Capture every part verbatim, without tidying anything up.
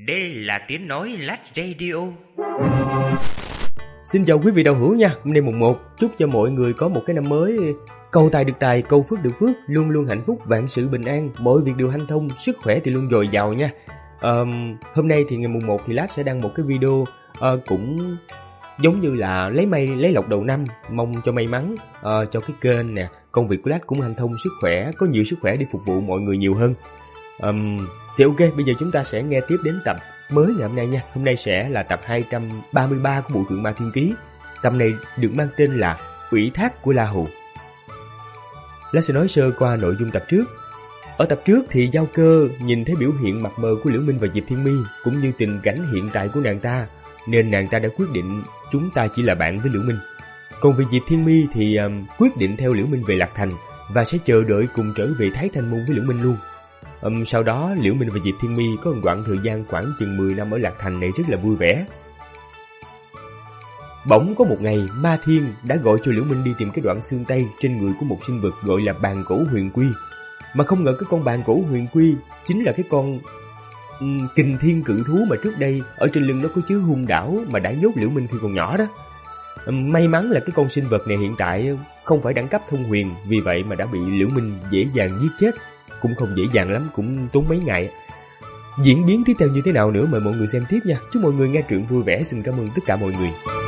Đây là tiếng nói Lát Radio. Xin chào quý vị đạo hữu nha. Hôm nay mùng một, chúc cho mọi người có một cái năm mới cầu tài được tài, cầu phước được phước, luôn luôn hạnh phúc, vạn sự bình an, mọi việc đều hanh thông, sức khỏe thì luôn dồi dào nha. um, Hôm nay thì ngày mùng một thì Lát sẽ đăng một cái video uh, cũng giống như là lấy may lấy lộc đầu năm, mong cho may mắn uh, cho cái kênh nè, công việc của Lát cũng hanh thông, sức khỏe, có nhiều sức khỏe để phục vụ mọi người nhiều hơn. um, Thì ok, bây giờ chúng ta sẽ nghe tiếp đến tập mới ngày hôm nay nha. Hôm nay sẽ là tập hai trăm ba mươi ba của bộ truyện Ma Thiên Ký. Tập này được mang tên là Ủy thác của La Hù. Lát sẽ nói sơ qua nội dung tập trước. Ở tập trước thì Giao Cơ nhìn thấy biểu hiện mập mờ của Liễu Minh và Diệp Thiên Mi, cũng như tình cảnh hiện tại của nàng ta, nên nàng ta đã quyết định chúng ta chỉ là bạn với Liễu Minh. Còn về Diệp Thiên Mi thì um, quyết định theo Liễu Minh về Lạc Thành và sẽ chờ đợi cùng trở về Thái Thanh Môn với Liễu Minh luôn. Um, sau đó Liễu Minh và Diệp Thiên Mi có một đoạn thời gian khoảng chừng mười năm ở Lạc Thành này rất là vui vẻ. Bỗng có một ngày, Ma Thiên đã gọi cho Liễu Minh đi tìm cái đoạn xương tay trên người của một sinh vật gọi là bàn cổ huyền quy. Mà không ngờ cái con bàn cổ huyền quy chính là cái con um, kình thiên cự thú mà trước đây ở trên lưng nó có chứa hung đảo mà đã nhốt Liễu Minh khi còn nhỏ đó. Um, may mắn là cái con sinh vật này hiện tại không phải đẳng cấp thông huyền, vì vậy mà đã bị Liễu Minh dễ dàng giết chết. Cũng không dễ dàng lắm, cũng tốn mấy ngày. Diễn biến tiếp theo như thế nào nữa mời mọi người xem tiếp nha. Chúc mọi người nghe truyện vui vẻ. Xin cảm ơn tất cả mọi người.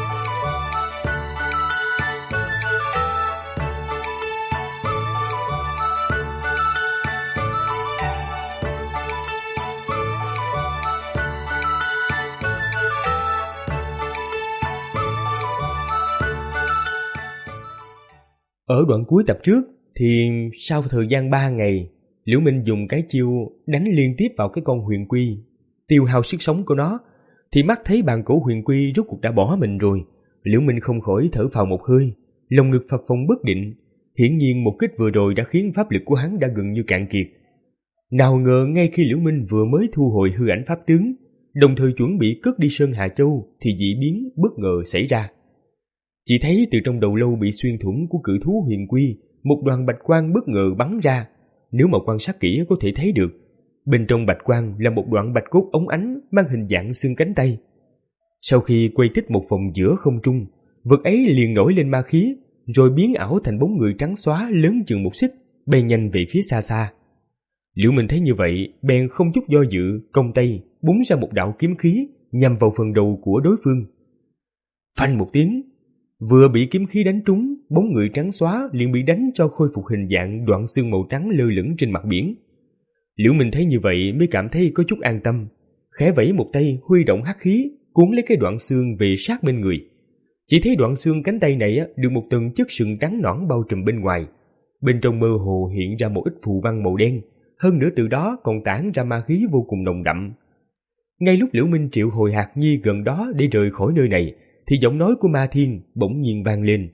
Ở đoạn cuối tập trước thì sau thời gian ba ngày, Liễu Minh dùng cái chiêu đánh liên tiếp vào cái con huyền quy, tiêu hao sức sống của nó, thì mắt thấy bàn cổ huyền quy rốt cuộc đã bỏ mình rồi. Liễu Minh không khỏi thở phào một hơi, lòng ngực phập phồng bất định. Hiển nhiên một kích vừa rồi đã khiến pháp lực của hắn đã gần như cạn kiệt. Nào ngờ ngay khi Liễu Minh vừa mới thu hồi hư ảnh pháp tướng, đồng thời chuẩn bị cất đi Sơn Hà Châu, thì dị biến bất ngờ xảy ra. Chỉ thấy từ trong đầu lâu bị xuyên thủng của cự thú huyền quy, một đoàn bạch quang bất ngờ bắn ra. Nếu mà quan sát kỹ có thể thấy được, bên trong bạch quang là một đoạn bạch cốt óng ánh mang hình dạng xương cánh tay. Sau khi quay tích một vòng giữa không trung, vật ấy liền nổi lên ma khí, rồi biến ảo thành bóng người trắng xóa lớn chừng một xích, bay nhanh về phía xa xa. Liễu Minh thấy như vậy, bèn không chút do dự, cong tay búng ra một đạo kiếm khí nhằm vào phần đầu của đối phương. Phanh một tiếng, vừa bị kiếm khí đánh trúng, bóng người trắng xóa liền bị đánh cho khôi phục hình dạng đoạn xương màu trắng lơ lửng trên mặt biển. Liễu Minh thấy như vậy mới cảm thấy có chút an tâm, khẽ vẫy một tay huy động hắc khí cuốn lấy cái đoạn xương về sát bên người. Chỉ thấy đoạn xương cánh tay này được một tầng chất sừng trắng nõn bao trùm bên ngoài, bên trong mơ hồ hiện ra một ít phù văn màu đen, hơn nữa từ đó còn tản ra ma khí vô cùng nồng đậm. Ngay lúc Liễu Minh triệu hồi hạt nhi gần đó để rời khỏi nơi này, thì giọng nói của Ma Thiên bỗng nhiên vang lên.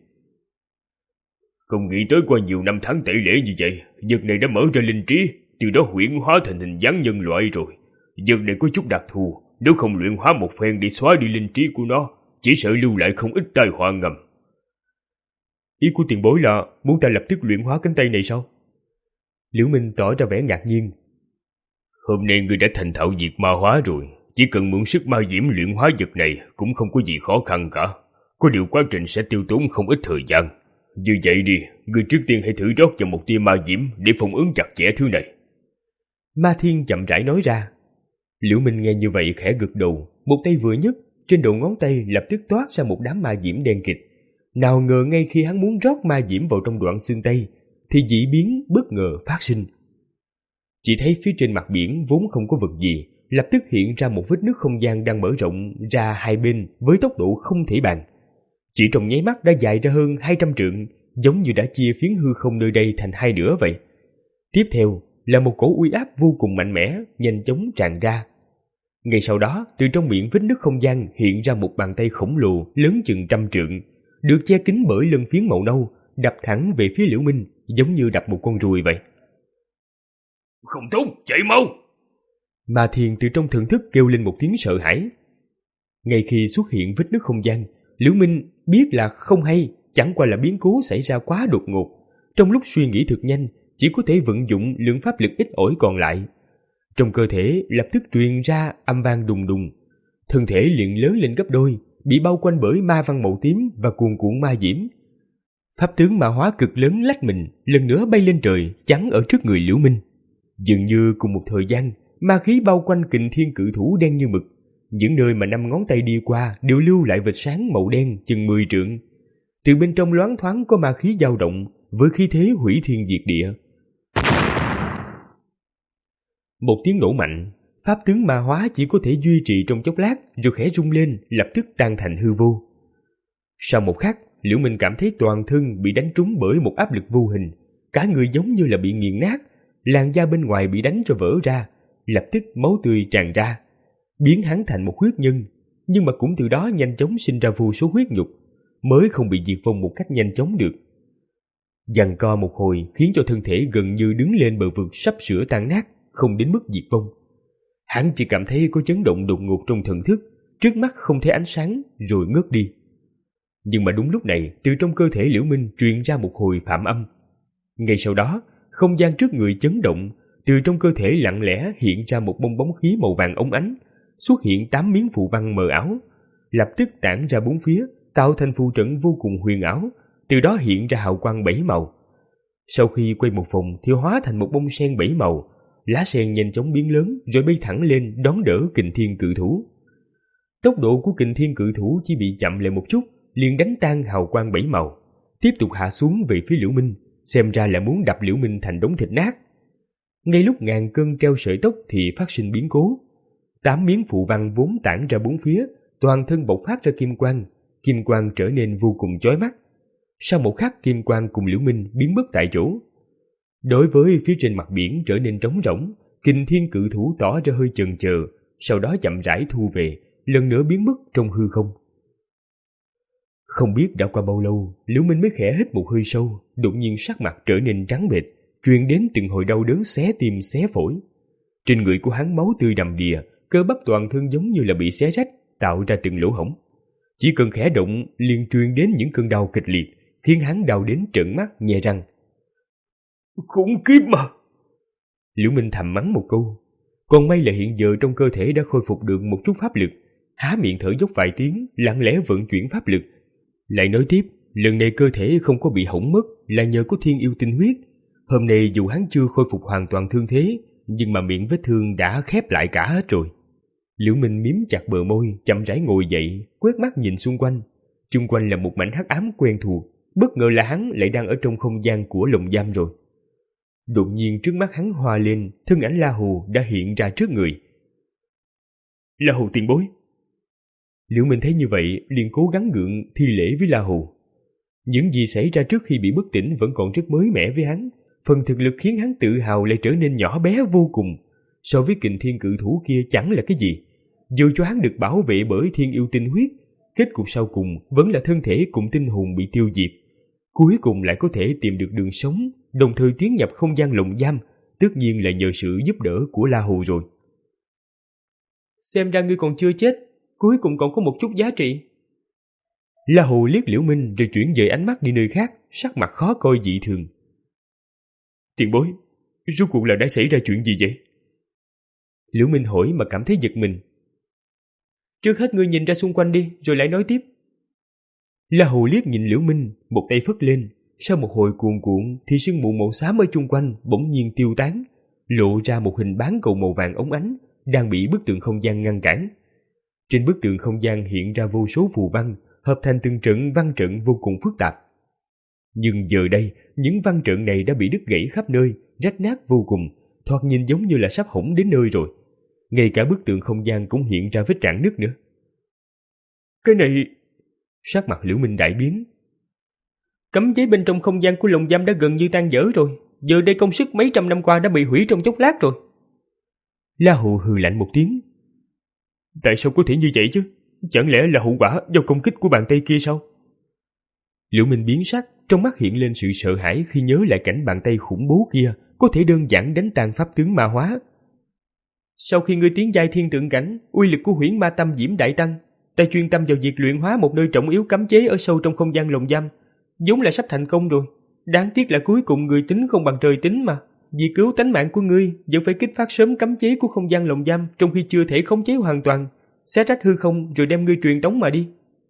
Không nghĩ tới qua nhiều năm tháng tẩy lễ như vậy, vật này đã mở ra linh trí, từ đó huyễn hóa thành hình dáng nhân loại rồi. Vật này có chút đặc thù, nếu không luyện hóa một phen để xóa đi linh trí của nó, chỉ sợ lưu lại không ít tai họa ngầm. Ý của tiền bối là muốn ta lập tức luyện hóa cánh tay này sao? Liễu Minh tỏ ra vẻ ngạc nhiên. Hôm nay ngươi đã thành thạo việc ma hóa rồi, chỉ cần mượn sức ma diễm luyện hóa vật này cũng không có gì khó khăn cả. Có điều quá trình sẽ tiêu tốn không ít thời gian. Như vậy đi, ngươi trước tiên hãy thử rót vào một tia ma diễm để phòng ứng chặt chẽ thứ này. Ma Thiên chậm rãi nói ra. Liễu Minh nghe như vậy khẽ gật đầu, một tay vừa nhấc, trên đầu ngón tay lập tức toát ra một đám ma diễm đen kịt. Nào ngờ ngay khi hắn muốn rót ma diễm vào trong đoạn xương tay, thì dị biến bất ngờ phát sinh. Chỉ thấy phía trên mặt biển vốn không có vật gì, lập tức hiện ra một vết nứt không gian đang mở rộng ra hai bên với tốc độ không thể bàn. Chỉ trong nháy mắt đã dài ra hơn hai trăm trượng, giống như đã chia phiến hư không nơi đây thành hai nửa vậy. Tiếp theo là một cỗ uy áp vô cùng mạnh mẽ nhanh chóng tràn ra. Ngay sau đó, từ trong miệng vết nứt không gian hiện ra một bàn tay khổng lồ lớn chừng trăm trượng, được che kín bởi lân phiến màu nâu, đập thẳng về phía Liễu Minh, giống như đập một con ruồi vậy. Không tốt, chạy mau! Ma Thiên từ trong thần thức kêu lên một tiếng sợ hãi. Ngay khi xuất hiện vết nứt không gian, Liễu Minh biết là không hay, chẳng qua là biến cố xảy ra quá đột ngột. Trong lúc suy nghĩ thực nhanh, chỉ có thể vận dụng lượng pháp lực ít ỏi còn lại. Trong cơ thể lập tức truyền ra âm vang đùng đùng. Thân thể liền lớn lên gấp đôi, bị bao quanh bởi ma văn màu tím và cuồn cuộn ma diễm. Pháp tướng ma hóa cực lớn lách mình, lần nữa bay lên trời, chắn ở trước người Liễu Minh. Dường như cùng một thời gian, ma khí bao quanh Kình Thiên Cự Thủ đen như mực. Những nơi mà năm ngón tay đi qua đều lưu lại vệt sáng màu đen chừng mười trượng. Từ bên trong loáng thoáng có ma khí dao động với khí thế hủy thiên diệt địa. Một tiếng nổ mạnh, pháp tướng ma hóa chỉ có thể duy trì trong chốc lát rồi khẽ rung lên, lập tức tan thành hư vô. Sau một khắc, Liễu Minh cảm thấy toàn thân bị đánh trúng bởi một áp lực vô hình, cả người giống như là bị nghiền nát, làn da bên ngoài bị đánh cho vỡ ra, lập tức máu tươi tràn ra, biến hắn thành một huyết nhân, nhưng mà cũng từ đó nhanh chóng sinh ra vô số huyết nhục, mới không bị diệt vong một cách nhanh chóng được. Giằng co một hồi khiến cho thân thể gần như đứng lên bờ vực sắp sửa tan nát, không đến mức diệt vong. Hắn chỉ cảm thấy có chấn động đột ngột trong thần thức, trước mắt không thấy ánh sáng rồi ngất đi. Nhưng mà đúng lúc này, từ trong cơ thể Liễu Minh truyền ra một hồi phạm âm. Ngay sau đó, không gian trước người chấn động, từ trong cơ thể lặng lẽ hiện ra một bong bóng khí màu vàng óng ánh, xuất hiện tám miếng phù văn mờ ảo, lập tức tản ra bốn phía, tạo thành phù trận vô cùng huyền ảo, từ đó hiện ra hào quang bảy màu. Sau khi quay một vòng thì hóa thành một bông sen bảy màu, lá sen nhanh chóng biến lớn rồi bay thẳng lên đón đỡ Kình Thiên Cự Thủ. Tốc độ của Kình Thiên Cự Thủ chỉ bị chậm lại một chút, liền đánh tan hào quang bảy màu, tiếp tục hạ xuống về phía Liễu Minh, xem ra là muốn đập Liễu Minh thành đống thịt nát. Ngay lúc ngàn cân treo sợi tóc thì phát sinh biến cố. Tám miếng phù văn vốn tản ra bốn phía, toàn thân bộc phát ra kim quang, kim quang trở nên vô cùng chói mắt. Sau một khắc, kim quang cùng Liễu Minh biến mất tại chỗ. Đối với phía trên mặt biển trở nên trống rỗng, Kình Thiên Cự Thủ tỏ ra hơi chần chờ, sau đó chậm rãi thu về, lần nữa biến mất trong hư không. Không biết đã qua bao lâu, Liễu Minh mới khẽ hít một hơi sâu, đột nhiên sắc mặt trở nên trắng bệch, truyền đến từng hồi đau đớn xé tim xé phổi. Trên người của hắn máu tươi đầm đìa, cơ bắp toàn thân giống như là bị xé rách, tạo ra từng lỗ hổng. Chỉ cần khẽ động liền truyền đến những cơn đau kịch liệt, khiến hắn đau đến trợn mắt nhè răng. Khủng khiếp mà! Liễu Minh thầm mắng một câu. Còn may là hiện giờ trong cơ thể đã khôi phục được một chút pháp lực, há miệng thở dốc vài tiếng, lặng lẽ vận chuyển pháp lực. Lại nói tiếp, lần này cơ thể không có bị hỏng mất là nhờ có thiên yêu tinh huyết. Hôm nay dù hắn chưa khôi phục hoàn toàn thương thế, nhưng mà miệng vết thương đã khép lại cả hết rồi. Liễu Minh miếm chặt bờ môi, chậm rãi ngồi dậy, quét mắt nhìn xung quanh. Xung quanh là một mảnh hắc ám quen thuộc, bất ngờ là hắn lại đang ở trong không gian của lồng giam rồi. Đột nhiên trước mắt hắn hoa lên, thân ảnh La Hù đã hiện ra trước người. La Hù tiền bối. Liễu Minh thấy như vậy, liền cố gắng gượng thi lễ với La Hù. Những gì xảy ra trước khi bị bất tỉnh vẫn còn rất mới mẻ với hắn, phần thực lực khiến hắn tự hào lại trở nên nhỏ bé vô cùng. So với Kình Thiên Cự Thủ kia chẳng là cái gì. Dù cho hắn được bảo vệ bởi thiên yêu tinh huyết, kết cục sau cùng vẫn là thân thể cùng tinh hồn bị tiêu diệt. Cuối cùng lại có thể tìm được đường sống, đồng thời tiến nhập không gian lồng giam, tất nhiên là nhờ sự giúp đỡ của La Hù rồi. Xem ra ngươi còn chưa chết, cuối cùng còn có một chút giá trị. La Hù liếc Liễu Minh rồi chuyển dời ánh mắt đi nơi khác, sắc mặt khó coi dị thường. Tiền bối, rốt cuộc là đã xảy ra chuyện gì vậy? Liễu Minh hỏi mà cảm thấy giật mình. Trước hết ngươi nhìn ra xung quanh đi, rồi lại nói tiếp. La Hù liếc nhìn Liễu Minh, một tay phất lên, sau một hồi cuồn cuộn thì sương mù màu xám ở chung quanh bỗng nhiên tiêu tán, lộ ra một hình bán cầu màu vàng óng ánh đang bị bức tường không gian ngăn cản. Trên bức tường không gian hiện ra vô số phù văn, hợp thành từng trận văn trận vô cùng phức tạp. Nhưng giờ đây, những văn trận này đã bị đứt gãy khắp nơi, rách nát vô cùng, thoạt nhìn giống như là sắp hỏng đến nơi rồi. Ngay cả bức tường không gian cũng hiện ra vết rạn nứt nữa. Cái này... Sắc mặt Liễu Minh đại biến. Cấm chế bên trong không gian của lồng giam đã gần như tan dở rồi, giờ đây công sức mấy trăm năm qua đã bị hủy trong chốc lát rồi. La Hù hừ lạnh một tiếng. Tại sao có thể như vậy chứ? Chẳng lẽ là hậu quả do công kích của bàn tay kia sao? Liễu Minh biến sắc, trong mắt hiện lên sự sợ hãi khi nhớ lại cảnh bàn tay khủng bố kia có thể đơn giản đánh tan pháp tướng ma hóa. Sau khi ngươi tiến giai thiên tượng cảnh, uy lực của huyễn ma tâm diễm đại tăng, ta chuyên tâm vào việc luyện hóa một nơi trọng yếu cấm chế ở sâu trong không gian lồng giam, vốn là sắp thành công rồi. Đáng tiếc là cuối cùng người tính không bằng trời tính mà. vì cứu tánh mạng của ngươi, vẫn phải kích phát sớm cấm chế của không gian lồng giam trong khi chưa thể khống chế hoàn toàn, xé rách hư không rồi đem ngươi truyền tống mà đi.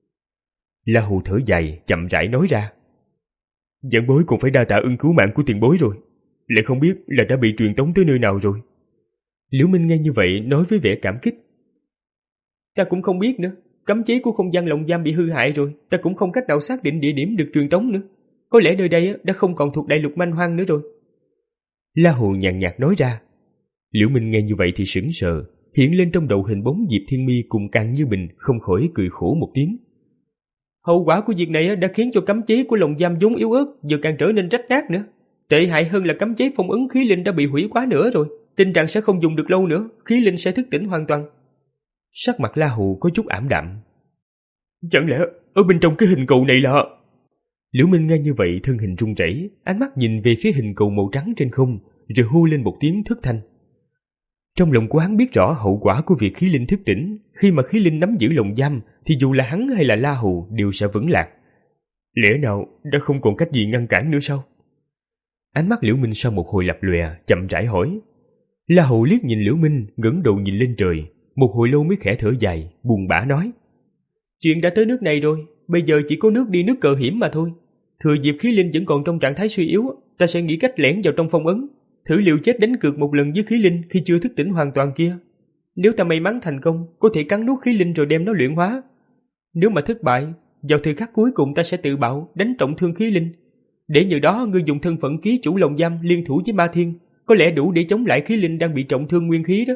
La Hù thở dài, chậm rãi nói ra. Giảng bối cũng phải đa tạ ơn cứu mạng của tiền bối rồi, lại không biết là đã bị truyền tống tới nơi nào rồi. Liễu Minh nghe như vậy nói với vẻ cảm kích. Ta cũng không biết nữa, cấm chế của không gian lồng giam bị hư hại rồi, ta cũng không cách nào xác định địa điểm được truyền tống nữa. Có lẽ nơi đây đã không còn thuộc đại lục manh hoang nữa rồi. La Hù nhàn nhạt nói ra. Liễu Minh nghe như vậy thì sững sờ, hiện lên trong đầu hình bóng Diệp Thiên Mi cùng Càng Như Bình, không khỏi cười khổ một tiếng. Hậu quả của việc này đã khiến cho cấm chế của lồng giam vốn yếu ớt giờ càng trở nên rách nát nữa. Tệ hại hơn là cấm chế phong ấn khí linh đã bị hủy quá nữa rồi, tin rằng sẽ không dùng được lâu nữa, khí linh sẽ thức tỉnh hoàn toàn. Sắc mặt La Hù có chút ảm đạm. Chẳng lẽ ở bên trong cái hình cầu này là... Liễu Minh nghe như vậy thân hình run rẩy, ánh mắt nhìn về phía hình cầu màu trắng trên không, rồi hô lên một tiếng thất thanh. Trong lòng của hắn biết rõ hậu quả của việc khí linh thức tỉnh, khi mà khí linh nắm giữ lồng giam thì dù là hắn hay là La Hù đều sẽ vững lạc. Lẽ nào đã không còn cách gì ngăn cản nữa sao? Ánh mắt Liễu Minh sau một hồi lập lòe, chậm rãi hỏi. La Hù liếc nhìn Liễu Minh, ngẩng đầu nhìn lên trời, một hồi lâu mới khẽ thở dài, buồn bã nói. Chuyện đã tới nước này rồi, bây giờ chỉ có nước đi nước cờ hiểm mà thôi. Thừa dịp khí linh vẫn còn trong trạng thái suy yếu, ta sẽ nghĩ cách lẻn vào trong phong ấn, thử liều chết đánh cược một lần với khí linh khi chưa thức tỉnh hoàn toàn kia. Nếu ta may mắn thành công, có thể cắn nuốt khí linh rồi đem nó luyện hóa. Nếu mà thất bại, vào thời khắc cuối cùng ta sẽ tự bạo đánh trọng thương khí linh. Để nhờ đó ngươi dùng thân phận ký chủ lồng giam liên thủ với Ma Thiên, có lẽ đủ để chống lại khí linh đang bị trọng thương nguyên khí đó.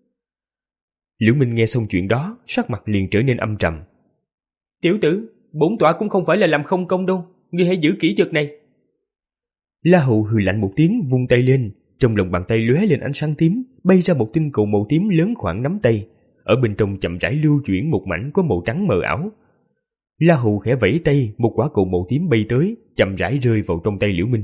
Liễu Minh nghe xong chuyện đó, sắc mặt liền trở nên âm trầm. Tiểu tử, bổn tọa cũng không phải là làm không công đâu, ngươi hãy giữ kỹ vật này. La Hù hừ lạnh một tiếng, vung tay lên, trong lòng bàn tay lóe lên ánh sáng tím, bay ra một tinh cầu màu tím lớn khoảng nắm tay, ở bên trong chậm rãi lưu chuyển một mảnh có màu trắng mờ ảo. La Hù khẽ vẫy tay, một quả cầu màu tím bay tới, chậm rãi rơi vào trong tay Liễu Minh.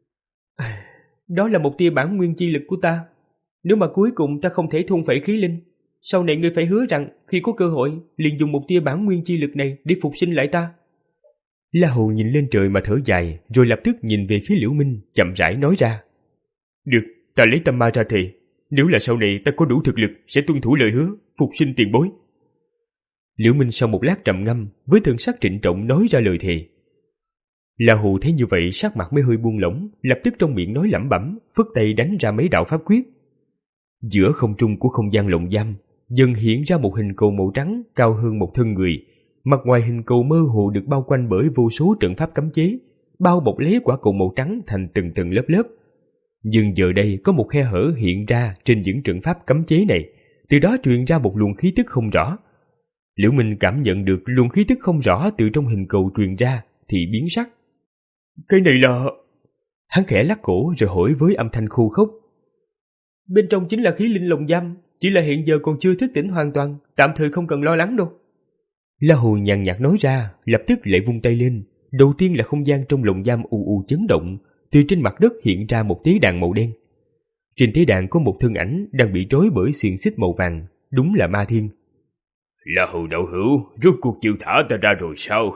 Đó là một tia bản nguyên chi lực của ta. Nếu mà cuối cùng ta không thể thôn phệ khí linh, sau này ngươi phải hứa rằng khi có cơ hội liền dùng một tia bản nguyên chi lực này để phục sinh lại ta. La Hù nhìn lên trời mà thở dài, rồi lập tức nhìn về phía Liễu Minh, chậm rãi nói ra. Được, ta lấy tâm ma ra thề, nếu là sau này ta có đủ thực lực sẽ tuân thủ lời hứa, phục sinh tiền bối. Liễu Minh sau một lát trầm ngâm, với thần sắc trịnh trọng nói ra lời thề. La Hù thấy như vậy sắc mặt mới hơi buông lỏng, lập tức trong miệng nói lẩm bẩm, phất tay đánh ra mấy đạo pháp quyết. Giữa không trung của không gian lồng giam dần hiện ra một hình cầu màu trắng cao hơn một thân người. Mặt ngoài hình cầu mơ hồ được bao quanh bởi vô số trận pháp cấm chế, bao bọc lấy quả cầu màu trắng thành từng từng lớp lớp. Nhưng giờ đây có một khe hở hiện ra trên những trận pháp cấm chế này, từ đó truyền ra một luồng khí tức không rõ. Liễu Minh cảm nhận được luồng khí tức không rõ từ trong hình cầu truyền ra thì biến sắc. Cái này là... Hắn khẽ lắc cổ rồi hỏi với âm thanh khô khốc. Bên trong chính là khí linh lồng giam, chỉ là hiện giờ còn chưa thức tỉnh hoàn toàn, tạm thời không cần lo lắng đâu. La Hù nhàn nhạt nói ra, lập tức lại vung tay lên. Đầu tiên là không gian trong lồng giam ù ù chấn động, từ trên mặt đất hiện ra một tế đàn màu đen. Trên tế đàn có một thân ảnh đang bị trói bởi xiềng xích màu vàng, đúng là Ma Thiên. La Hù đạo hữu, rốt cuộc chịu thả ta ra rồi sao?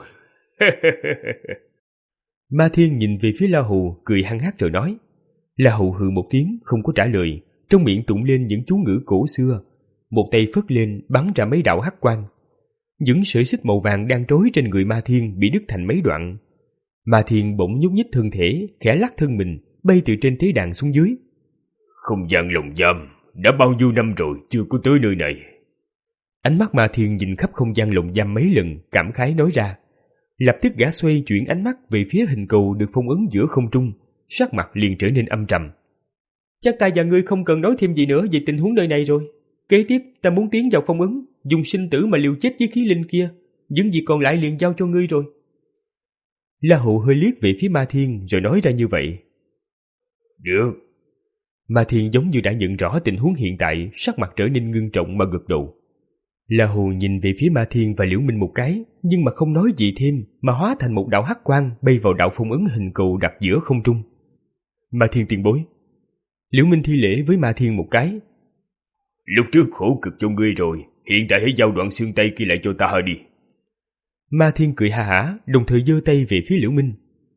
Ma Thiên nhìn về phía La Hù, cười hăng hắc rồi nói. La Hù hừ một tiếng, không có trả lời, trong miệng tụng lên những chú ngữ cổ xưa. Một tay phất lên bắn ra mấy đạo hắc quang. Những sợi xích màu vàng đang trói trên người Ma Thiên bị đứt thành mấy đoạn. Ma Thiên bỗng nhúc nhích thân thể, khẽ lắc thân mình, bay từ trên tế đàn xuống dưới. Không gian lồng giam, đã bao nhiêu năm rồi chưa có tới nơi này. Ánh mắt Ma Thiên nhìn khắp không gian lồng giam mấy lần, cảm khái nói ra. Lập tức gã xoay chuyển ánh mắt về phía hình cầu được phong ấn giữa không trung, sắc mặt liền trở nên âm trầm. Chắc ta và ngươi không cần nói thêm gì nữa về tình huống nơi này rồi. Kế tiếp ta muốn tiến vào phong ấn, dùng sinh tử mà liều chết với khí linh kia, những gì còn lại liền giao cho ngươi rồi. La Hù hơi liếc về phía Ma Thiên rồi nói ra như vậy. Được. Ma Thiên giống như đã nhận rõ tình huống hiện tại, sắc mặt trở nên ngưng trọng mà gật đầu. La Hù nhìn về phía Ma Thiên và Liễu Minh một cái, nhưng mà không nói gì thêm, mà hóa thành một đạo hắc quang bay vào đạo phong ấn hình cầu đặt giữa không trung. Ma Thiên tiền bối. Liễu Minh thi lễ với Ma Thiên một cái. Lúc trước khổ cực cho ngươi rồi, hiện tại hãy giao đoạn xương tay kia lại cho ta đi. Ma Thiên cười ha hả, đồng thời giơ tay về phía Liễu Minh.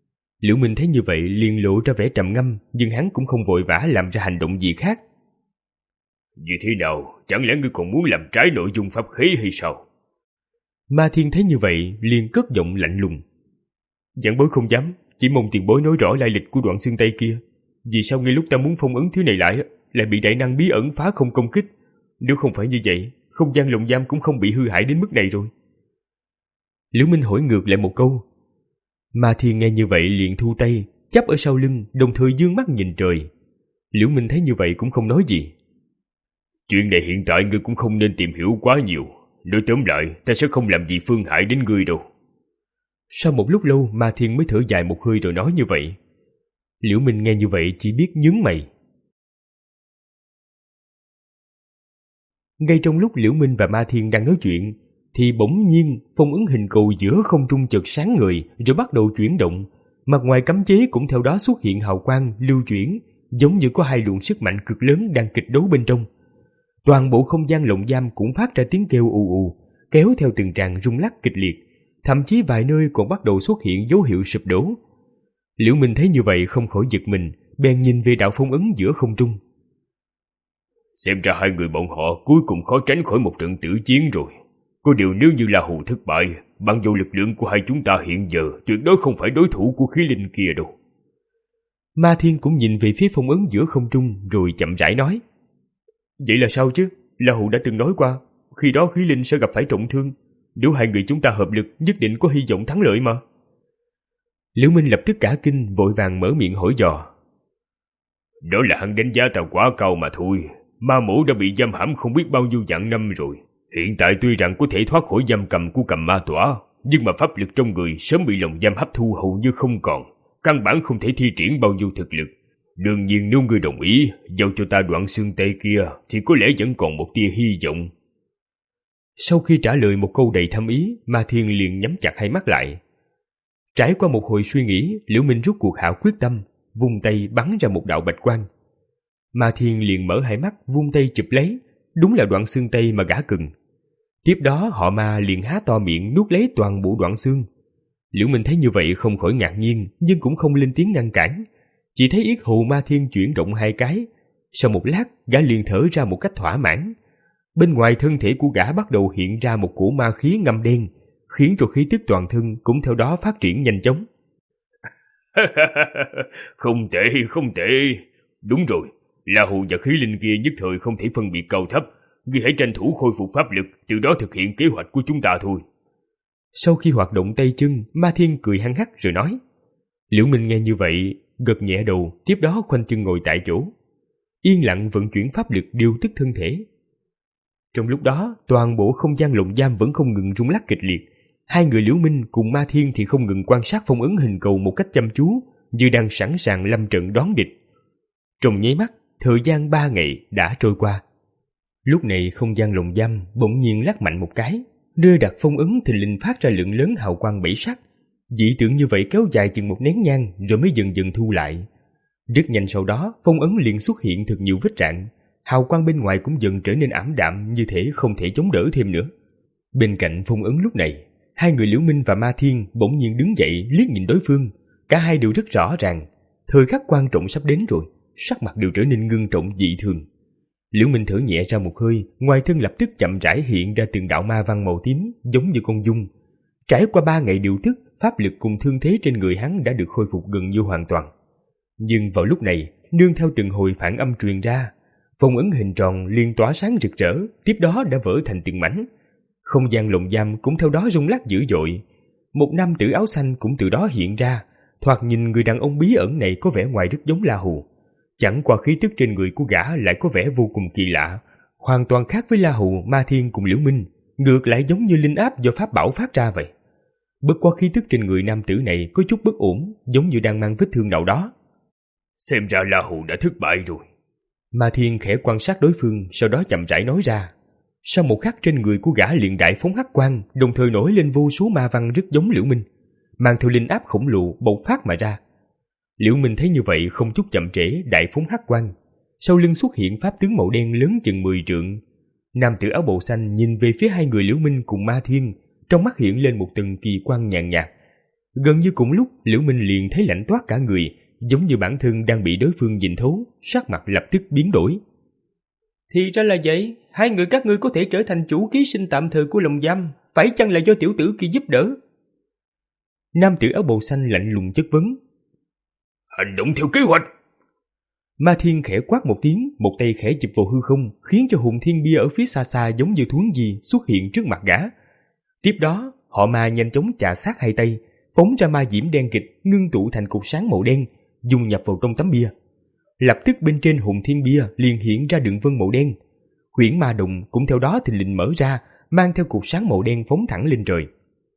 Liễu Minh thấy như vậy liền lộ ra vẻ trầm ngâm, nhưng hắn cũng không vội vã làm ra hành động gì khác. Vì thế nào, chẳng lẽ ngươi còn muốn làm trái nội dung pháp khí hay sao? Ma Thiên thấy như vậy liền cất giọng lạnh lùng. Giảng bối không dám, chỉ mong tiền bối nói rõ lai lịch của đoạn xương tây kia. Vì sao ngay lúc ta muốn phong ấn thứ này lại, lại bị đại năng bí ẩn phá không công kích? Nếu không phải như vậy, không gian lồng giam cũng không bị hư hại đến mức này rồi. Liễu Minh hỏi ngược lại một câu. Ma Thiên nghe như vậy liền thu tay, chắp ở sau lưng, đồng thời dương mắt nhìn trời. Liễu Minh thấy như vậy cũng không nói gì. Chuyện này hiện tại ngươi cũng không nên tìm hiểu quá nhiều. Nói tóm lại, ta sẽ không làm gì phương hại đến ngươi đâu. Sau một lúc lâu, Ma Thiên mới thở dài một hơi rồi nói như vậy. Liễu Minh nghe như vậy chỉ biết nhướng mày. Ngay trong lúc Liễu Minh và Ma Thiên đang nói chuyện, thì bỗng nhiên phong ấn hình cầu giữa không trung chợt sáng ngời rồi bắt đầu chuyển động. Mặt ngoài cấm chế cũng theo đó xuất hiện hào quang lưu chuyển, giống như có hai luồng sức mạnh cực lớn đang kịch đấu bên trong. Toàn bộ không gian lồng giam cũng phát ra tiếng kêu ù ù, kéo theo từng tràng rung lắc kịch liệt, thậm chí vài nơi còn bắt đầu xuất hiện dấu hiệu sụp đổ. Liễu Minh thấy như vậy không khỏi giật mình, bèn nhìn về đạo phong ấn giữa không trung. Xem ra hai người bọn họ cuối cùng khó tránh khỏi một trận tử chiến rồi. Có điều nếu như La Hù thất bại, bằng dù lực lượng của hai chúng ta hiện giờ tuyệt đối không phải đối thủ của khí linh kia đâu. Ma Thiên cũng nhìn về phía phong ấn giữa không trung rồi chậm rãi nói. Vậy là sao chứ? La Hù đã từng nói qua, khi đó khí linh sẽ gặp phải trọng thương. Nếu hai người chúng ta hợp lực nhất định có hy vọng thắng lợi mà. Liễu Minh lập tức cả kinh, vội vàng mở miệng hỏi dò. Đó là hắn đánh giá ta quá cao mà thôi. Ma Mổ đã bị giam hãm không biết bao nhiêu vạn năm rồi. Hiện tại tuy rằng có thể thoát khỏi giam cầm của Cầm Ma Tỏa, nhưng mà pháp lực trong người sớm bị lồng giam hấp thu hầu như không còn, căn bản không thể thi triển bao nhiêu thực lực. Đương nhiên nếu ngươi đồng ý giao cho ta đoạn xương tây kia thì có lẽ vẫn còn một tia hy vọng. Sau khi trả lời một câu đầy thâm ý, Ma Thiên liền nhắm chặt hai mắt lại. Trải qua một hồi suy nghĩ, Liễu Minh rút cuộc hạ quyết tâm, vung tay bắn ra một đạo bạch quang. Ma Thiên liền mở hai mắt, vung tay chụp lấy, đúng là đoạn xương tây mà gã cần. Tiếp đó họ Ma liền há to miệng nuốt lấy toàn bộ đoạn xương. Liễu Minh thấy như vậy không khỏi ngạc nhiên, nhưng cũng không lên tiếng ngăn cản, chỉ thấy yết hầu Ma Thiên chuyển động hai cái. Sau một lát, gã liền thở ra một cách thỏa mãn. Bên ngoài thân thể của gã bắt đầu hiện ra một cổ ma khí ngăm đen, khiến cho khí tức toàn thân cũng theo đó phát triển nhanh chóng. Không tệ, không tệ. Đúng rồi, La Hù và khí linh kia nhất thời không thể phân biệt cao thấp. Ngươi hãy tranh thủ khôi phục pháp lực, từ đó thực hiện kế hoạch của chúng ta thôi. Sau khi hoạt động tay chân, Ma Thiên cười hăng hắc rồi nói. Liễu Minh nghe như vậy, gật nhẹ đầu, tiếp đó khoanh chân ngồi tại chỗ, yên lặng vận chuyển pháp lực điều tức thân thể. Trong lúc đó, toàn bộ không gian lồng giam vẫn không ngừng rung lắc kịch liệt. Hai người Liễu Minh cùng Ma Thiên thì không ngừng quan sát phong ấn hình cầu một cách chăm chú, như đang sẵn sàng lâm trận đón địch. Trong nháy mắt, thời gian ba ngày đã trôi qua. Lúc này không gian lồng giam bỗng nhiên lắc mạnh một cái, nơi đặt phong ấn thình lình phát ra lượng lớn hào quang bảy sắc. Dị tượng như vậy kéo dài chừng một nén nhang rồi mới dần dần thu lại. Rất nhanh sau đó, phong ấn liền xuất hiện thật nhiều vết rạn, hào quang bên ngoài cũng dần trở nên ảm đạm, như thể không thể chống đỡ thêm nữa. Bên cạnh phong ấn lúc này, hai người Liễu Minh và Ma Thiên bỗng nhiên đứng dậy liếc nhìn đối phương. Cả hai đều rất rõ ràng, thời khắc quan trọng sắp đến rồi, sắc mặt đều trở nên ngưng trọng dị thường. Liễu Minh thở nhẹ ra một hơi, ngoài thân lập tức chậm rãi hiện ra từng đạo ma văn màu tím giống như con dung. Trải qua ba ngày điều tức, pháp lực cùng thương thế trên người hắn đã được khôi phục gần như hoàn toàn. Nhưng vào lúc này, nương theo từng hồi phản âm truyền ra, phong ấn hình tròn liền tỏa sáng rực rỡ, tiếp đó đã vỡ thành từng mảnh. Không gian lồng giam cũng theo đó rung lắc dữ dội. Một nam tử áo xanh cũng từ đó hiện ra, thoạt nhìn người đàn ông bí ẩn này có vẻ ngoài rất giống La Hù. Chẳng qua khí tức trên người của gã lại có vẻ vô cùng kỳ lạ, hoàn toàn khác với La Hù, Ma Thiên cùng Liễu Minh, ngược lại giống như linh áp do pháp bảo phát ra vậy. Bất quá khí tức trên người nam tử này có chút bất ổn, giống như đang mang vết thương nào đó. Xem ra La Hù đã thất bại rồi. Ma Thiên khẽ quan sát đối phương, sau đó chậm rãi nói ra. Sau một khắc trên người của gã liền đại phóng hắc quang, đồng thời nổi lên vô số ma văn rất giống Liễu Minh, mang theo linh áp khổng lồ bộc phát mà ra. Liễu Minh thấy như vậy không chút chậm trễ đại phóng hắc quang, sau lưng xuất hiện pháp tướng màu đen lớn chừng mười trượng. Nam tử áo bào xanh nhìn về phía hai người Liễu Minh cùng Ma Thiên, trong mắt hiện lên một tầng kỳ quang nhàn nhạt. Gần như cùng lúc, Liễu Minh liền thấy lạnh toát cả người, giống như bản thân đang bị đối phương nhìn thấu, sắc mặt lập tức biến đổi. Thì ra là vậy, hai người các ngươi có thể trở thành chủ ký sinh tạm thời của lồng giam, phải chăng là do tiểu tử kia giúp đỡ? Nam tử áo bào xanh lạnh lùng chất vấn. Hành động theo kế hoạch. Ma Thiên khẽ quát một tiếng, một tay khẽ chụp vào hư không, khiến cho hồn thiên bia ở phía xa xa giống như thuấn di xuất hiện trước mặt gã. Tiếp đó, họ Ma nhanh chóng chà sát hai tay, phóng ra ma diễm đen kịch ngưng tụ thành cục sáng màu đen, dung nhập vào trong tấm bia. Lập tức bên trên hồn thiên bia liền hiện ra đường vân màu đen. Huyễn ma đồng cũng theo đó thình lình mở ra, mang theo cục sáng màu đen phóng thẳng lên trời.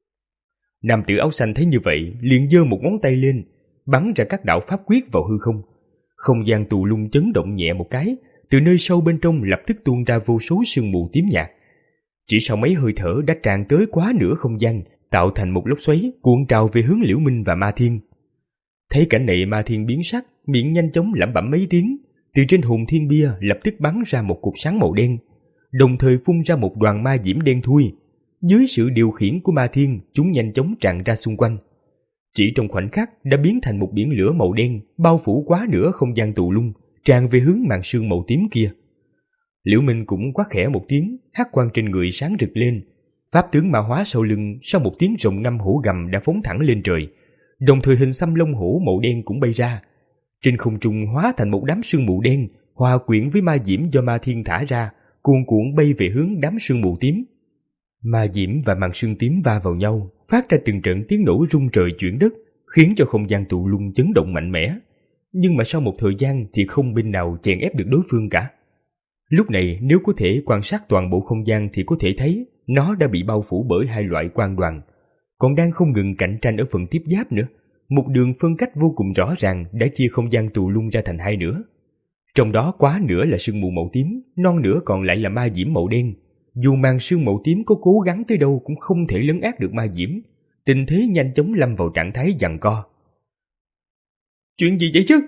Nam tử áo xanh thấy như vậy, liền giơ một ngón tay lên, bắn ra các đạo pháp quyết vào hư không. Không gian tù lung chấn động nhẹ một cái, từ nơi sâu bên trong lập tức tuôn ra vô số sương mù tím nhạt. Chỉ sau mấy hơi thở đã tràn tới quá nửa không gian, tạo thành một lốc xoáy cuộn trào về hướng Liễu Minh và Ma Thiên. Thấy cảnh này, Ma Thiên biến sắc, miệng nhanh chóng lẩm bẩm mấy tiếng, từ trên hồn thiên bia lập tức bắn ra một cục sáng màu đen, đồng thời phun ra một đoàn ma diễm đen thui. Dưới sự điều khiển của Ma Thiên, chúng nhanh chóng tràn ra xung quanh. Chỉ trong khoảnh khắc đã biến thành một biển lửa màu đen, bao phủ quá nửa không gian tù lung, tràn về hướng màn sương màu tím kia. Liễu Minh cũng quát khẽ một tiếng, hắc quang trên người sáng rực lên. Pháp tướng ma hóa sau lưng sau một tiếng rồng ngâm hổ gầm đã phóng thẳng lên trời, đồng thời hình xăm lông hổ màu đen cũng bay ra. Trên không trung hóa thành một đám sương mù đen, hòa quyện với ma diễm do Ma Thiên thả ra, cuồn cuộn bay về hướng đám sương mù tím. Ma diễm và màn sương tím va vào nhau, phát ra từng trận tiếng nổ rung trời chuyển đất, khiến cho không gian tù lung chấn động mạnh mẽ. Nhưng mà sau một thời gian thì không bên nào chèn ép được đối phương cả. Lúc này nếu có thể quan sát toàn bộ không gian thì có thể thấy nó đã bị bao phủ bởi hai loại quang đoàn, còn đang không ngừng cạnh tranh ở phần tiếp giáp nữa. Một đường phân cách vô cùng rõ ràng đã chia không gian tù lung ra thành hai nửa. Trong đó quá nửa là sương mù màu tím, non nửa còn lại là ma diễm màu đen. Dù màn sương màu tím có cố gắng tới đâu cũng không thể lấn át được ma diễm. Tình thế nhanh chóng lâm vào trạng thái giằng co. Chuyện gì vậy chứ?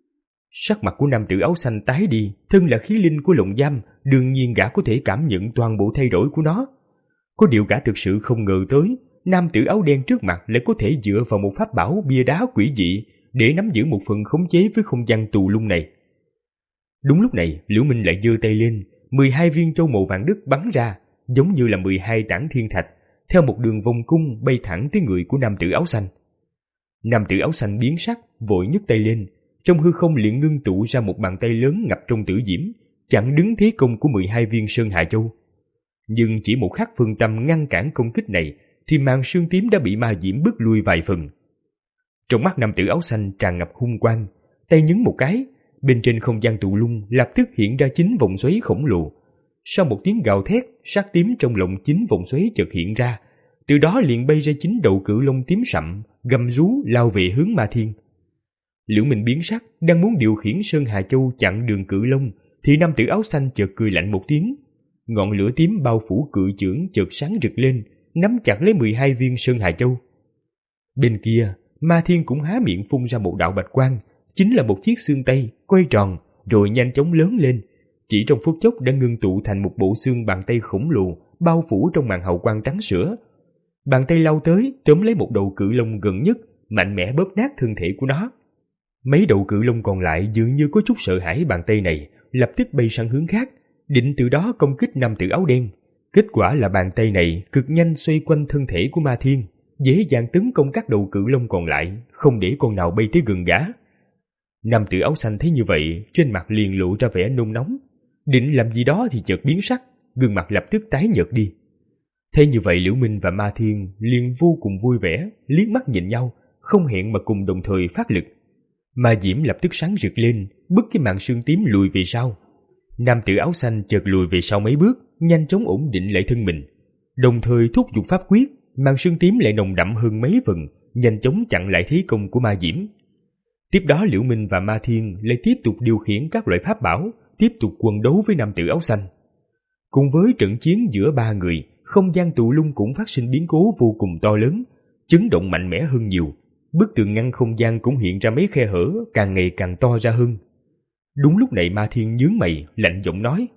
Sắc mặt của nam tử áo xanh tái đi, thân là khí linh của lồng giam, đương nhiên gã có thể cảm nhận toàn bộ thay đổi của nó. Có điều gã thực sự không ngờ tới, nam tử áo đen trước mặt lại có thể dựa vào một pháp bảo bia đá quỷ dị để nắm giữ một phần khống chế với không gian tù lung này. Đúng lúc này, Liễu Minh lại giơ tay lên, mười hai viên châu màu vàng đất bắn ra, giống như là mười hai tảng thiên thạch, theo một đường vòng cung bay thẳng tới người của nam tử áo xanh. Nam tử áo xanh biến sắc, vội nhấc tay lên, trong hư không liền ngưng tụ ra một bàn tay lớn ngập trong tử diễm, chặn đứng thế công của mười hai viên sơn hà châu. Nhưng chỉ một khắc phương tâm ngăn cản công kích này, thì màn sương tím đã bị ma diễm bước lui vài phần. Trong mắt nam tử áo xanh tràn ngập hung quang, tay nhấn một cái, bên trên không gian tù lung lập tức hiện ra chín vòng xoáy khổng lồ. Sau một tiếng gào thét, sắc tím trong lồng chín vòng xoáy chợt hiện ra, từ đó liền bay ra chín đầu cự long tím sậm, gầm rú lao về hướng Ma Thiên. Liễu Minh biến sắc, đang muốn điều khiển sơn hà châu chặn đường cự long, thì nam tử áo xanh chợt cười lạnh một tiếng. Ngọn lửa tím bao phủ cự chưởng chợt sáng rực lên, nắm chặt lấy mười hai viên sơn hà châu. Bên kia, Ma Thiên cũng há miệng phun ra một đạo bạch quang, chính là một chiếc xương tay quay tròn rồi nhanh chóng lớn lên, chỉ trong phút chốc đã ngưng tụ thành một bộ xương bàn tay khổng lồ bao phủ trong màn hào quang trắng sữa. Bàn tay lao tới tóm lấy một đầu cự long gần nhất, mạnh mẽ bóp nát thân thể của nó. Mấy đầu cự long còn lại dường như có chút sợ hãi bàn tay này, lập tức bay sang hướng khác, định từ đó công kích nam tử áo đen. Kết quả là bàn tay này cực nhanh xoay quanh thân thể của Ma Thiên, dễ dàng tấn công các đầu cự long còn lại, không để con nào bay tới gần gã. Nam tử áo xanh thấy như vậy, trên mặt liền lộ ra vẻ nôn nóng, định làm gì đó thì chợt biến sắc, gương mặt lập tức tái nhợt đi. Thế như vậy, Liễu Minh và Ma Thiên liền vô cùng vui vẻ, liếc mắt nhìn nhau, không hẹn mà cùng đồng thời phát lực. Ma diễm lập tức sáng rực lên, bức cái màn sương tím lùi về sau. Nam tử áo xanh chợt lùi về sau mấy bước, nhanh chóng ổn định lại thân mình, đồng thời thúc giục pháp quyết, màn sương tím lại nồng đậm hơn mấy phần, nhanh chóng chặn lại thế công của ma diễm. Tiếp đó Liễu Minh và Ma Thiên lại tiếp tục điều khiển các loại pháp bảo, tiếp tục quân đấu với nam tử áo xanh. Cùng với trận chiến giữa ba người, không gian tù lung cũng phát sinh biến cố vô cùng to lớn, chấn động mạnh mẽ hơn nhiều. Bức tường ngăn không gian cũng hiện ra mấy khe hở, càng ngày càng to ra hơn. Đúng lúc này Ma Thiên nhướng mày, lạnh giọng nói: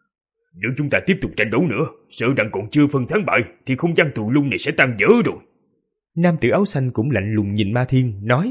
Nếu chúng ta tiếp tục tranh đấu nữa, sợ rằng còn chưa phân thắng bại, thì không gian tù lung này sẽ tan vỡ rồi. Nam tử áo xanh cũng lạnh lùng nhìn Ma Thiên, nói: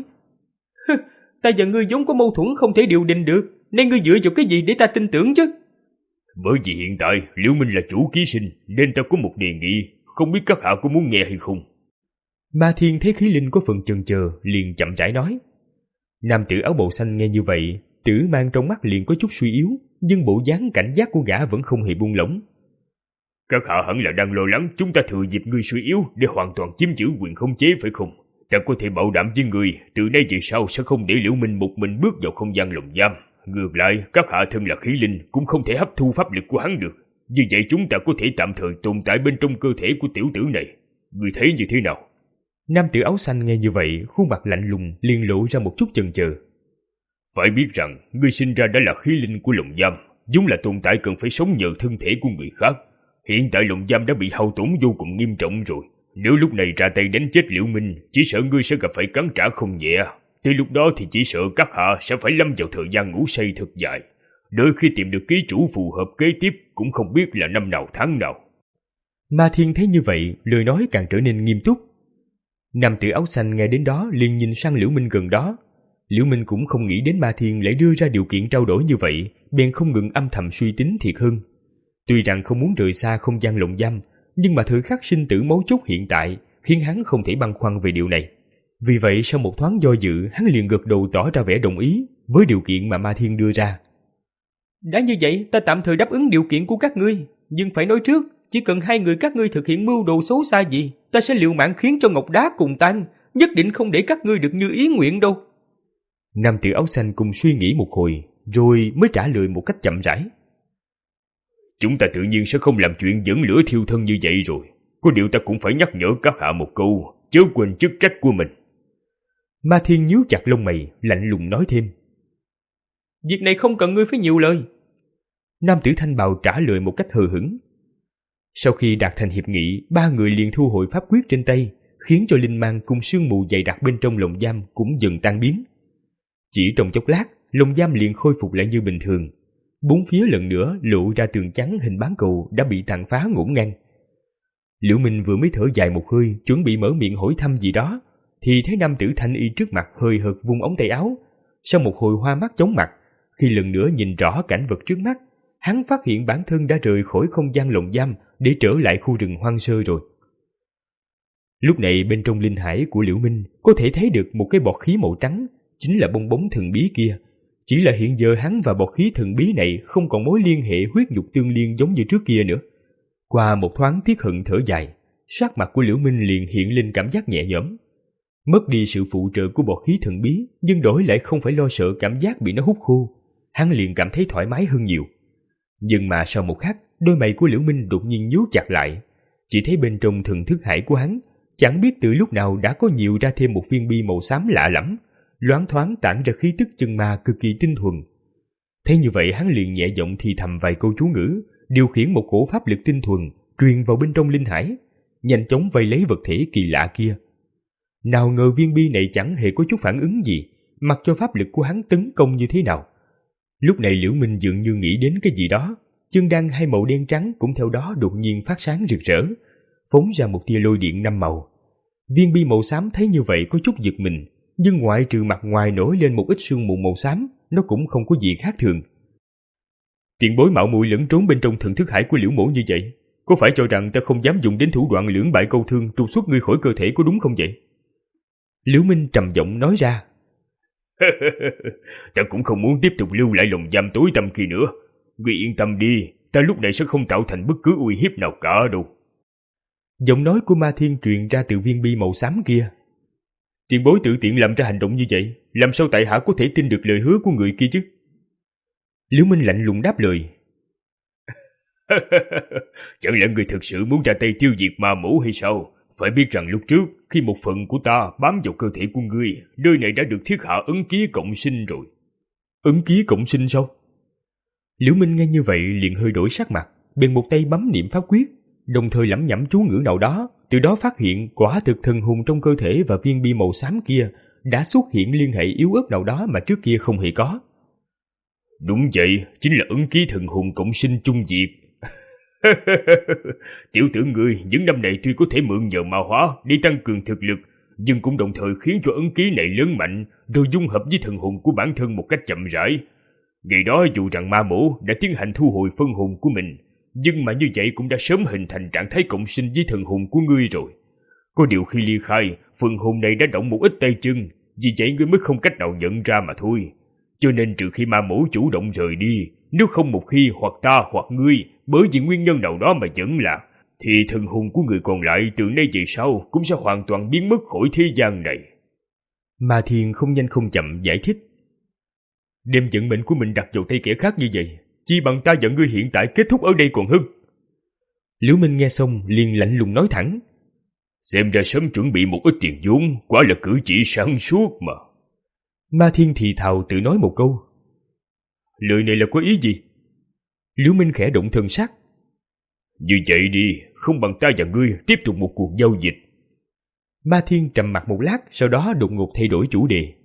Ta và ngươi vốn có mâu thuẫn không thể điều đình được, nên ngươi dựa vào cái gì để ta tin tưởng chứ? Bởi vì hiện tại Liễu Minh là chủ ký sinh, nên ta có một đề nghị, không biết các hạ có muốn nghe hay không? Ma Thiên thấy khí linh có phần chần chờ, liền chậm rãi nói. Nam tử áo bào xanh nghe như vậy, tử mang trong mắt liền có chút suy yếu, nhưng bộ dáng cảnh giác của gã vẫn không hề buông lỏng. Các hạ hẳn là đang lo lắng chúng ta thừa dịp ngươi suy yếu để hoàn toàn chiếm giữ quyền khống chế phải không? Ta có thể bảo đảm với ngươi, từ nay về sau sẽ không để Liễu Minh một mình bước vào không gian lồng giam. Ngược lại, các hạ thân là khí linh cũng không thể hấp thu pháp lực của hắn được. Như vậy chúng ta có thể tạm thời tồn tại bên trong cơ thể của tiểu tử này. Ngươi thấy như thế nào? Nam tử áo xanh nghe như vậy, khuôn mặt lạnh lùng liền lộ ra một chút chần chờ. Phải biết rằng, ngươi sinh ra đã là khí linh của lồng giam, vốn là tồn tại cần phải sống nhờ thân thể của người khác. Hiện tại lồng giam đã bị hao tổn vô cùng nghiêm trọng rồi. Nếu lúc này ra tay đánh chết Liễu Minh, chỉ sợ ngươi sẽ gặp phải cắn trả không nhẹ. Tới lúc đó thì chỉ sợ các hạ sẽ phải lâm vào thời gian ngủ say thật dài. Đợi khi tìm được ký chủ phù hợp kế tiếp cũng không biết là năm nào tháng nào. Ma Thiên thấy như vậy, lời nói càng trở nên nghiêm túc. Nam tử áo xanh nghe đến đó liền nhìn sang Liễu Minh gần đó. Liễu Minh cũng không nghĩ đến Ma Thiên lại đưa ra điều kiện trao đổi như vậy, bèn không ngừng âm thầm suy tính thiệt hơn. Tuy rằng không muốn rời xa không gian lồng giam, nhưng mà thời khắc sinh tử mấu chốt hiện tại khiến hắn không thể băn khoăn về điều này. Vì vậy sau một thoáng do dự, hắn liền gật đầu tỏ ra vẻ đồng ý với điều kiện mà Ma Thiên đưa ra. Đã như vậy, ta tạm thời đáp ứng điều kiện của các ngươi, nhưng phải nói trước, chỉ cần hai người các ngươi thực hiện mưu đồ xấu xa gì, ta sẽ liều mạng khiến cho ngọc đá cùng tan, nhất định không để các ngươi được như ý nguyện đâu. Nam tử áo xanh cùng suy nghĩ một hồi, rồi mới trả lời một cách chậm rãi. Chúng ta tự nhiên sẽ không làm chuyện dẫn lửa thiêu thân như vậy rồi. Có điều ta cũng phải nhắc nhở các hạ một câu, chớ quên chức trách của mình. Ma Thiên nhíu chặt lông mày, lạnh lùng nói thêm. Việc này không cần ngươi phải nhiều lời. Nam tử thanh bào trả lời một cách hờ hững. Sau khi đạt thành hiệp nghị, ba người liền thu hồi pháp quyết trên tay, khiến cho linh mang cùng sương mù dày đặc bên trong lồng giam cũng dần tan biến. Chỉ trong chốc lát, lồng giam liền khôi phục lại như bình thường. Bốn phía lần nữa lộ ra tường trắng hình bán cầu đã bị tàn phá ngổn ngang. Liễu Minh vừa mới thở dài một hơi, chuẩn bị mở miệng hỏi thăm gì đó, thì thấy nam tử thanh y trước mặt hơi hợt vung ống tay áo. Sau một hồi hoa mắt chóng mặt, khi lần nữa nhìn rõ cảnh vật trước mắt, hắn phát hiện bản thân đã rời khỏi không gian lồng giam để trở lại khu rừng hoang sơ rồi. Lúc này bên trong linh hải của Liễu Minh có thể thấy được một cái bọt khí màu trắng, chính là bong bóng thần bí kia. Chỉ là hiện giờ hắn và bọt khí thần bí này không còn mối liên hệ huyết nhục tương liên giống như trước kia nữa. Qua một thoáng tiếc hận thở dài, sắc mặt của Liễu Minh liền hiện lên cảm giác nhẹ nhõm. Mất đi sự phụ trợ của bọt khí thần bí, nhưng đổi lại không phải lo sợ cảm giác bị nó hút khô, hắn liền cảm thấy thoải mái hơn nhiều. Nhưng mà sau một khắc, đôi mày của Liễu Minh đột nhiên nhíu chặt lại. Chỉ thấy bên trong thần thức hải của hắn, chẳng biết từ lúc nào đã có nhiều ra thêm một viên bi màu xám lạ lẫm, loáng thoáng tản ra khí tức chân ma cực kỳ tinh thuần. Thế như vậy hắn liền nhẹ giọng thì thầm vài câu chú ngữ, điều khiển một cổ pháp lực tinh thuần truyền vào bên trong linh hải, nhanh chóng vây lấy vật thể kỳ lạ kia. Nào ngờ viên bi này chẳng hề có chút phản ứng gì, mặc cho pháp lực của hắn tấn công như thế nào. Lúc này Liễu Minh dường như nghĩ đến cái gì đó, chân đăng hai màu đen trắng cũng theo đó đột nhiên phát sáng rực rỡ, phóng ra một tia lôi điện năm màu. Viên bi màu xám thấy như vậy có chút giật mình, nhưng ngoại trừ mặt ngoài nổi lên một ít sương mù màu xám, nó cũng không có gì khác thường. Tiền bối mạo muội lẫn trốn bên trong thần thức hải của Liễu mỗ như vậy, có phải cho rằng ta không dám dùng đến thủ đoạn lưỡng bại câu thương trục xuất ngươi khỏi cơ thể có đúng không vậy? Liễu Minh trầm giọng nói ra. Ta cũng không muốn tiếp tục lưu lại lồng giam tối tăm kia nữa. Ngươi yên tâm đi, ta lúc này sẽ không tạo thành bất cứ uy hiếp nào cả đâu. Giọng nói của Ma Thiên truyền ra từ viên bi màu xám kia. Tiền bối tự tiện làm ra hành động như vậy, làm sao tại hạ có thể tin được lời hứa của người kia chứ? Liễu Minh lạnh lùng đáp lời. Chẳng lẽ người thực sự muốn ra tay tiêu diệt ma mũ hay sao? Phải biết rằng lúc trước, khi một phần của ta bám vào cơ thể của ngươi, nơi này đã được thiết hạ ấn ký cộng sinh rồi. Ấn ký cộng sinh sao? Liễu Minh nghe như vậy liền hơi đổi sắc mặt, bèn một tay bấm niệm pháp quyết, đồng thời lẩm nhẩm chú ngữ nào đó, từ đó phát hiện quả thực thần hồn trong cơ thể và viên bi màu xám kia đã xuất hiện liên hệ yếu ớt nào đó mà trước kia không hề có. Đúng vậy, chính là ấn ký thần hồn cộng sinh chung diệt. Tiểu tử ngươi những năm này tuy có thể mượn nhờ ma hóa để tăng cường thực lực, nhưng cũng đồng thời khiến cho ấn ký này lớn mạnh rồi dung hợp với thần hồn của bản thân một cách chậm rãi. Ngày đó dù rằng ma mổ đã tiến hành thu hồi phân hồn của mình, nhưng mà như vậy cũng đã sớm hình thành trạng thái cộng sinh với thần hồn của ngươi rồi. Có điều khi ly khai, phần hồn này đã động một ít tay chân, vì vậy ngươi mới không cách nào nhận ra mà thôi. Cho nên trừ khi ma mổ chủ động rời đi, nếu không một khi hoặc ta hoặc ngươi bởi vì nguyên nhân nào đó mà vẫn lạc, thì thần hồn của người còn lại từ nay về sau cũng sẽ hoàn toàn biến mất khỏi thế gian này. Ma Thiên không nhanh không chậm giải thích. Đem vận mệnh của mình đặt vào tay kẻ khác như vậy, chi bằng ta và ngươi hiện tại kết thúc ở đây còn hơn. Liễu Minh nghe xong liền lạnh lùng nói thẳng. Xem ra sớm chuẩn bị một ít tiền vốn, quả là cử chỉ sáng suốt mà. Ma Thiên thì thào tự nói một câu. Lời này là có ý gì? Liễu Minh khẽ động thần sắc. Như vậy đi, không bằng ta và ngươi tiếp tục một cuộc giao dịch. Ma Thiên trầm mặc một lát, sau đó đột ngột thay đổi chủ đề.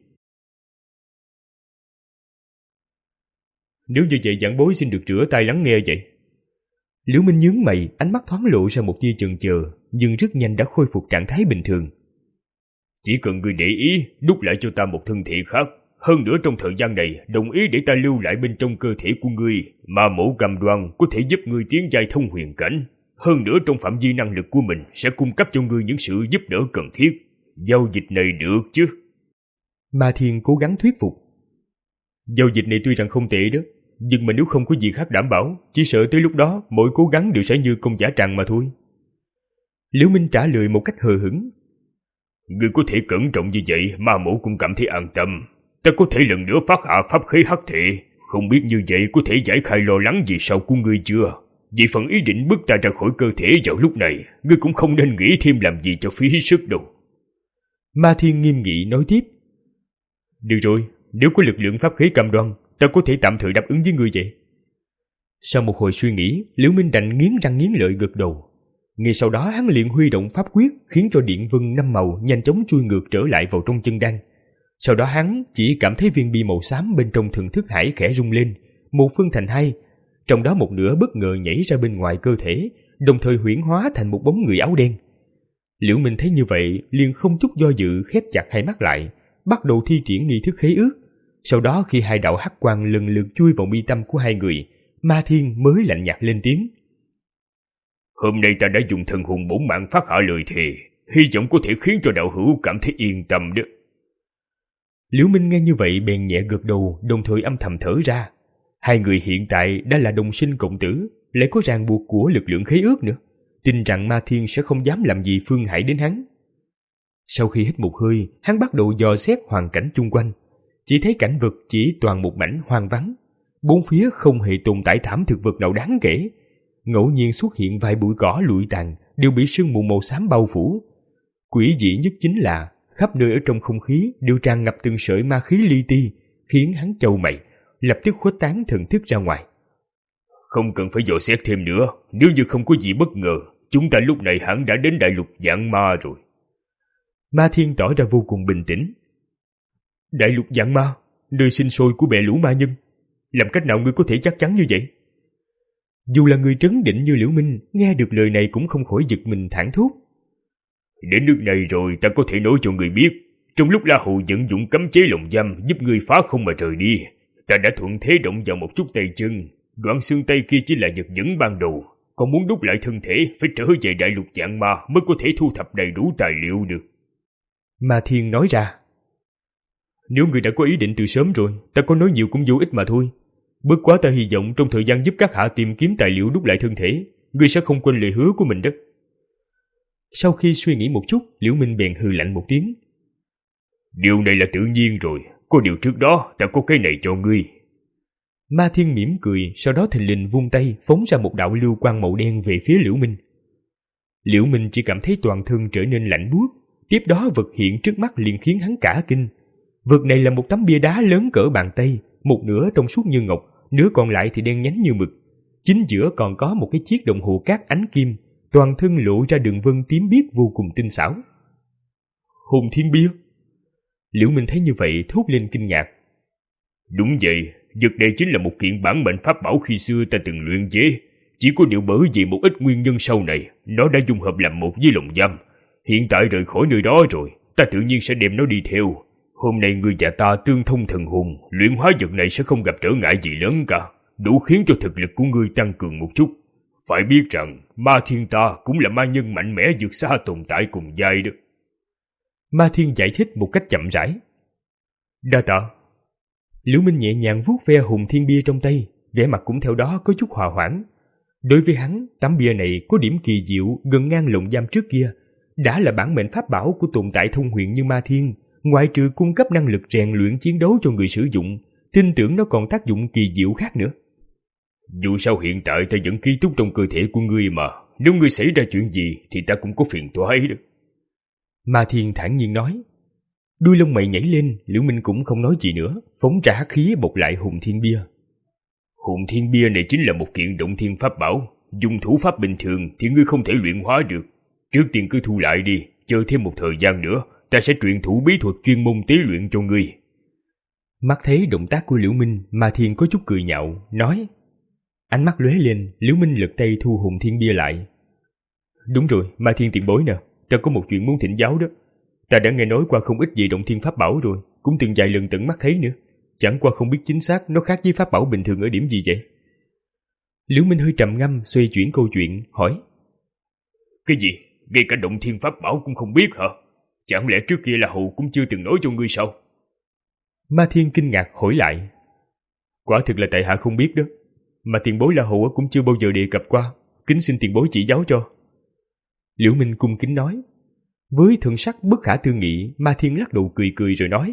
Nếu như vậy giảng bối xin được rửa tai lắng nghe vậy. Liễu Minh nhướng mày, ánh mắt thoáng lộ ra một tia chần chờ, nhưng rất nhanh đã khôi phục trạng thái bình thường. Chỉ cần ngươi để ý, đúc lại cho ta một thân thể khác. Hơn nữa trong thời gian này, đồng ý để ta lưu lại bên trong cơ thể của ngươi, mà mẫu cam đoan có thể giúp ngươi tiến giai thông huyền cảnh. Hơn nữa trong phạm vi năng lực của mình sẽ cung cấp cho ngươi những sự giúp đỡ cần thiết. Giao dịch này được chứ? Ma Thiên cố gắng thuyết phục. Giao dịch này tuy rằng không tệ đó, nhưng mà nếu không có gì khác đảm bảo, chỉ sợ tới lúc đó mỗi cố gắng đều sẽ như công giả tràng mà thôi. Liễu Minh trả lời một cách hờ hững. Ngươi có thể cẩn trọng như vậy, ma mẫu cũng cảm thấy an tâm. Ta có thể lần nữa phát hạ pháp khí hắc thể, không biết như vậy có thể giải khai lo lắng gì sau của ngươi chưa? Vì phần ý định bước ta ra khỏi cơ thể vào lúc này, ngươi cũng không nên nghĩ thêm làm gì cho phí sức đâu. Ma Thiên nghiêm nghị nói tiếp. Được rồi, nếu có lực lượng pháp khí cam đoan, ta có thể tạm thời đáp ứng với ngươi vậy. Sau một hồi suy nghĩ, Liễu Minh đành nghiến răng nghiến lợi gật đầu. Ngay sau đó hắn liền huy động pháp quyết, khiến cho điện vân năm màu nhanh chóng chui ngược trở lại vào trong chân đan. Sau đó hắn chỉ cảm thấy viên bi màu xám bên trong thần thức hải khẽ rung lên, một phân thành hai, trong đó một nửa bất ngờ nhảy ra bên ngoài cơ thể, đồng thời huyễn hóa thành một bóng người áo đen. Liễu Minh thấy như vậy, liền không chút do dự khép chặt hai mắt lại, bắt đầu thi triển nghi thức khế ước. Sau đó khi hai đạo hắc quang lần lượt chui vào mi tâm của hai người, Ma Thiên mới lạnh nhạt lên tiếng. Hôm nay ta đã dùng thần hồn bổn mạng phát hạ lời thề, hy vọng có thể khiến cho đạo hữu cảm thấy yên tâm đó. Liễu Minh nghe như vậy bèn nhẹ gật đầu, đồng thời âm thầm thở ra. Hai người hiện tại đã là đồng sinh cộng tử, lại có ràng buộc của lực lượng khế ước nữa, tin rằng Ma Thiên sẽ không dám làm gì phương hại đến hắn. Sau khi hít một hơi, hắn bắt đầu dò xét hoàn cảnh chung quanh, chỉ thấy cảnh vật chỉ toàn một mảnh hoang vắng, bốn phía không hề tồn tại thảm thực vật nào đáng kể. Ngẫu nhiên xuất hiện vài bụi cỏ lụi tàn đều bị sương mù màu xám bao phủ. Quỷ dị nhất chính là khắp nơi ở trong không khí đều tràn ngập từng sợi ma khí li ti, khiến hắn chau mày, lập tức khuếch tán thần thức ra ngoài. Không cần phải dò xét thêm nữa, nếu như không có gì bất ngờ, chúng ta lúc này hẳn đã đến đại lục Vạn Ma rồi. Ma Thiên tỏ ra vô cùng bình tĩnh. Đại lục Vạn Ma, nơi sinh sôi của bè lũ ma nhân, làm cách nào ngươi có thể chắc chắn như vậy? Dù là người trấn định như Liễu Minh, nghe được lời này cũng không khỏi giật mình thảng thốt. Đến nước này rồi ta có thể nói cho người biết, trong lúc La Hầu vận dụng cấm chế lồng giam giúp người phá không mà rời đi, ta đã thuận thế động vào một chút tay chân. Đoạn xương tay kia chỉ là vật dẫn ban đầu, còn muốn đúc lại thân thể phải trở về đại lục Vạn Ma mới có thể thu thập đầy đủ tài liệu được. Ma Thiên nói ra. Nếu người đã có ý định từ sớm rồi, ta có nói nhiều cũng vô ích mà thôi. Bất quá ta hy vọng trong thời gian giúp các hạ tìm kiếm tài liệu đúc lại thân thể, ngươi sẽ không quên lời hứa của mình đó. Sau khi suy nghĩ một chút, Liễu Minh bèn hừ lạnh một tiếng. Điều này là tự nhiên rồi, có điều trước đó ta có cái này cho ngươi. Ma Thiên mỉm cười, sau đó thình lình vung tay phóng ra một đạo lưu quang màu đen về phía Liễu Minh. Liễu Minh chỉ cảm thấy toàn thân trở nên lạnh buốt, tiếp đó vật hiện trước mắt liền khiến hắn cả kinh. Vật này là một tấm bia đá lớn cỡ bàn tay, một nửa trong suốt như ngọc, nửa còn lại thì đen nhánh như mực. Chính giữa còn có một cái chiếc đồng hồ cát ánh kim, toàn thân lộ ra đường vân tím biếc vô cùng tinh xảo. Hồn Thiên Bia. Liễu Minh thấy như vậy thốt lên kinh ngạc. Đúng vậy, vật này chính là một kiện bản mệnh pháp bảo khi xưa ta từng luyện chế. Chỉ có điều bởi vì một ít nguyên nhân sau này, nó đã dung hợp làm một với lồng giam. Hiện tại rời khỏi nơi đó rồi, ta tự nhiên sẽ đem nó đi theo. Hôm nay ngươi và ta tương thông thần hồn, luyện hóa vật này sẽ không gặp trở ngại gì lớn cả, đủ khiến cho thực lực của ngươi tăng cường một chút. Phải biết rằng, Ma Thiên ta cũng là ma nhân mạnh mẽ vượt xa tồn tại cùng giai đó. Ma Thiên giải thích một cách chậm rãi. Đa tạ. Liễu Minh nhẹ nhàng vuốt ve hùng thiên bia trong tay, vẻ mặt cũng theo đó có chút hòa hoãn. Đối với hắn, tấm bia này có điểm kỳ diệu gần ngang lồng giam trước kia, đã là bản mệnh pháp bảo của tồn tại thông huyền như Ma Thiên, ngoại trừ cung cấp năng lực rèn luyện chiến đấu cho người sử dụng, tin tưởng nó còn tác dụng kỳ diệu khác nữa. Dù sao hiện tại ta vẫn ký túc trong cơ thể của ngươi mà, nếu ngươi xảy ra chuyện gì thì ta cũng có phiền toái đó. Ma Thiên thản nhiên nói. Đuôi lông mày nhảy lên, Liễu Minh cũng không nói gì nữa, phóng ra hắc khí bộc lại hùng thiên bia. Hùng thiên bia này chính là một kiện động thiên pháp bảo, dùng thủ pháp bình thường thì ngươi không thể luyện hóa được. Trước tiên cứ thu lại đi, chờ thêm một thời gian nữa, ta sẽ truyền thụ bí thuật chuyên môn tế luyện cho ngươi. Mắt thấy động tác của Liễu Minh, Ma Thiên có chút cười nhạo, nói. Ánh mắt lóe lên, Liễu Minh lật tay thu hùng thiên bia lại. Đúng rồi, Ma Thiên tiền bối nè, ta có một chuyện muốn thỉnh giáo đó. Ta đã nghe nói qua không ít về động thiên pháp bảo rồi, cũng từng vài lần tận mắt thấy nữa. Chẳng qua không biết chính xác nó khác với pháp bảo bình thường ở điểm gì vậy. Liễu Minh hơi trầm ngâm, xoay chuyển câu chuyện, hỏi. Cái gì? Ngay cả động thiên pháp bảo cũng không biết hả? Chẳng lẽ trước kia là Hầu cũng chưa từng nói cho ngươi sao? Ma Thiên kinh ngạc hỏi lại. Quả thực là tại hạ không biết đó, mà tiền bối là Hầu cũng chưa bao giờ đề cập qua, kính xin tiền bối chỉ giáo cho. Liễu Minh cung kính nói. Với thần sắc bất khả tư nghị, Ma Thiên lắc đầu cười cười rồi nói.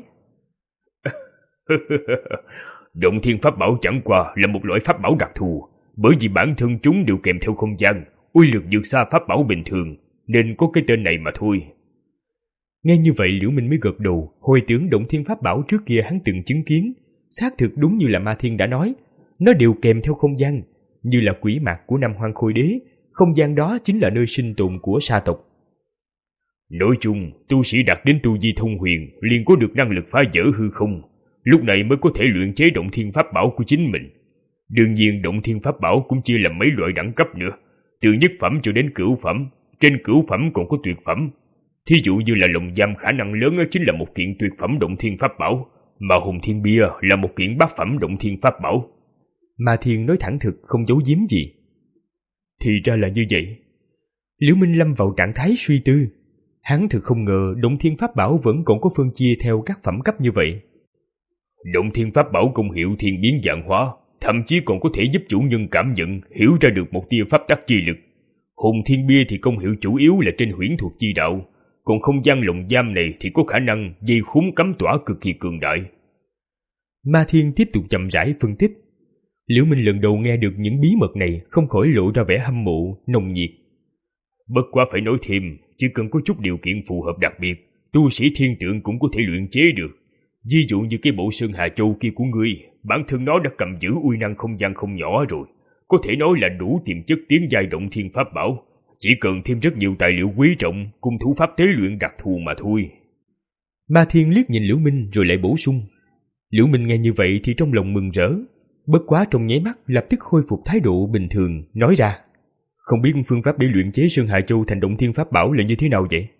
Động thiên pháp bảo chẳng qua là một loại pháp bảo đặc thù, bởi vì bản thân chúng đều kèm theo không gian, uy lực vượt xa pháp bảo bình thường, nên có cái tên này mà thôi. Nghe như vậy Liễu Minh mới gật đầu, hồi tưởng động thiên pháp bảo trước kia hắn từng chứng kiến, xác thực đúng như là Ma Thiên đã nói, nó đều kèm theo không gian, như là quỷ mạc của Nam Hoang Khôi Đế, không gian đó chính là nơi sinh tồn của sa tộc. Nói chung, tu sĩ đạt đến tu vi thông huyền liền có được năng lực phá vỡ hư không, lúc này mới có thể luyện chế động thiên pháp bảo của chính mình. Đương nhiên động thiên pháp bảo cũng chia làm mấy loại đẳng cấp nữa, từ nhất phẩm cho đến cửu phẩm, trên cửu phẩm còn có tuyệt phẩm. Thí dụ như là lồng giam khả năng lớn chính là một kiện tuyệt phẩm động thiên pháp bảo, mà hùng thiên bia là một kiện bát phẩm động thiên pháp bảo. Ma Thiên nói thẳng thực, không giấu giếm gì. Thì ra là như vậy. Liễu Minh lâm vào trạng thái suy tư. Hắn thực không ngờ động thiên pháp bảo vẫn còn có phân chia theo các phẩm cấp như vậy. Động thiên pháp bảo công hiệu thiên biến vạn hóa, thậm chí còn có thể giúp chủ nhân cảm nhận, hiểu ra được một tia pháp tắc chi lực. Hùng thiên bia thì công hiệu chủ yếu là trên huyễn thuật chi đạo, còn không gian lồng giam này thì có khả năng dây khốn cấm tỏa cực kỳ cường đại. Ma Thiên tiếp tục chậm rãi phân tích. Liễu Minh lần đầu nghe được những bí mật này, không khỏi lộ ra vẻ hâm mộ, nồng nhiệt. Bất quá phải nói thêm, chỉ cần có chút điều kiện phù hợp đặc biệt, tu sĩ thiên tượng cũng có thể luyện chế được. Ví dụ như cái bộ Sơn Hà Châu kia của ngươi, bản thân nó đã cầm giữ uy năng không gian không nhỏ rồi, có thể nói là đủ tiềm chất tiến giai động thiên pháp bảo, chỉ cần thêm rất nhiều tài liệu quý trọng cùng thủ pháp tế luyện đặc thù mà thôi. Ma Thiên liếc nhìn Liễu Minh rồi lại bổ sung. Liễu Minh nghe như vậy thì trong lòng mừng rỡ, bất quá trong nháy mắt lập tức khôi phục thái độ bình thường, nói ra. Không biết phương pháp để luyện chế Sơn Hà Châu thành động thiên pháp bảo là như thế nào vậy?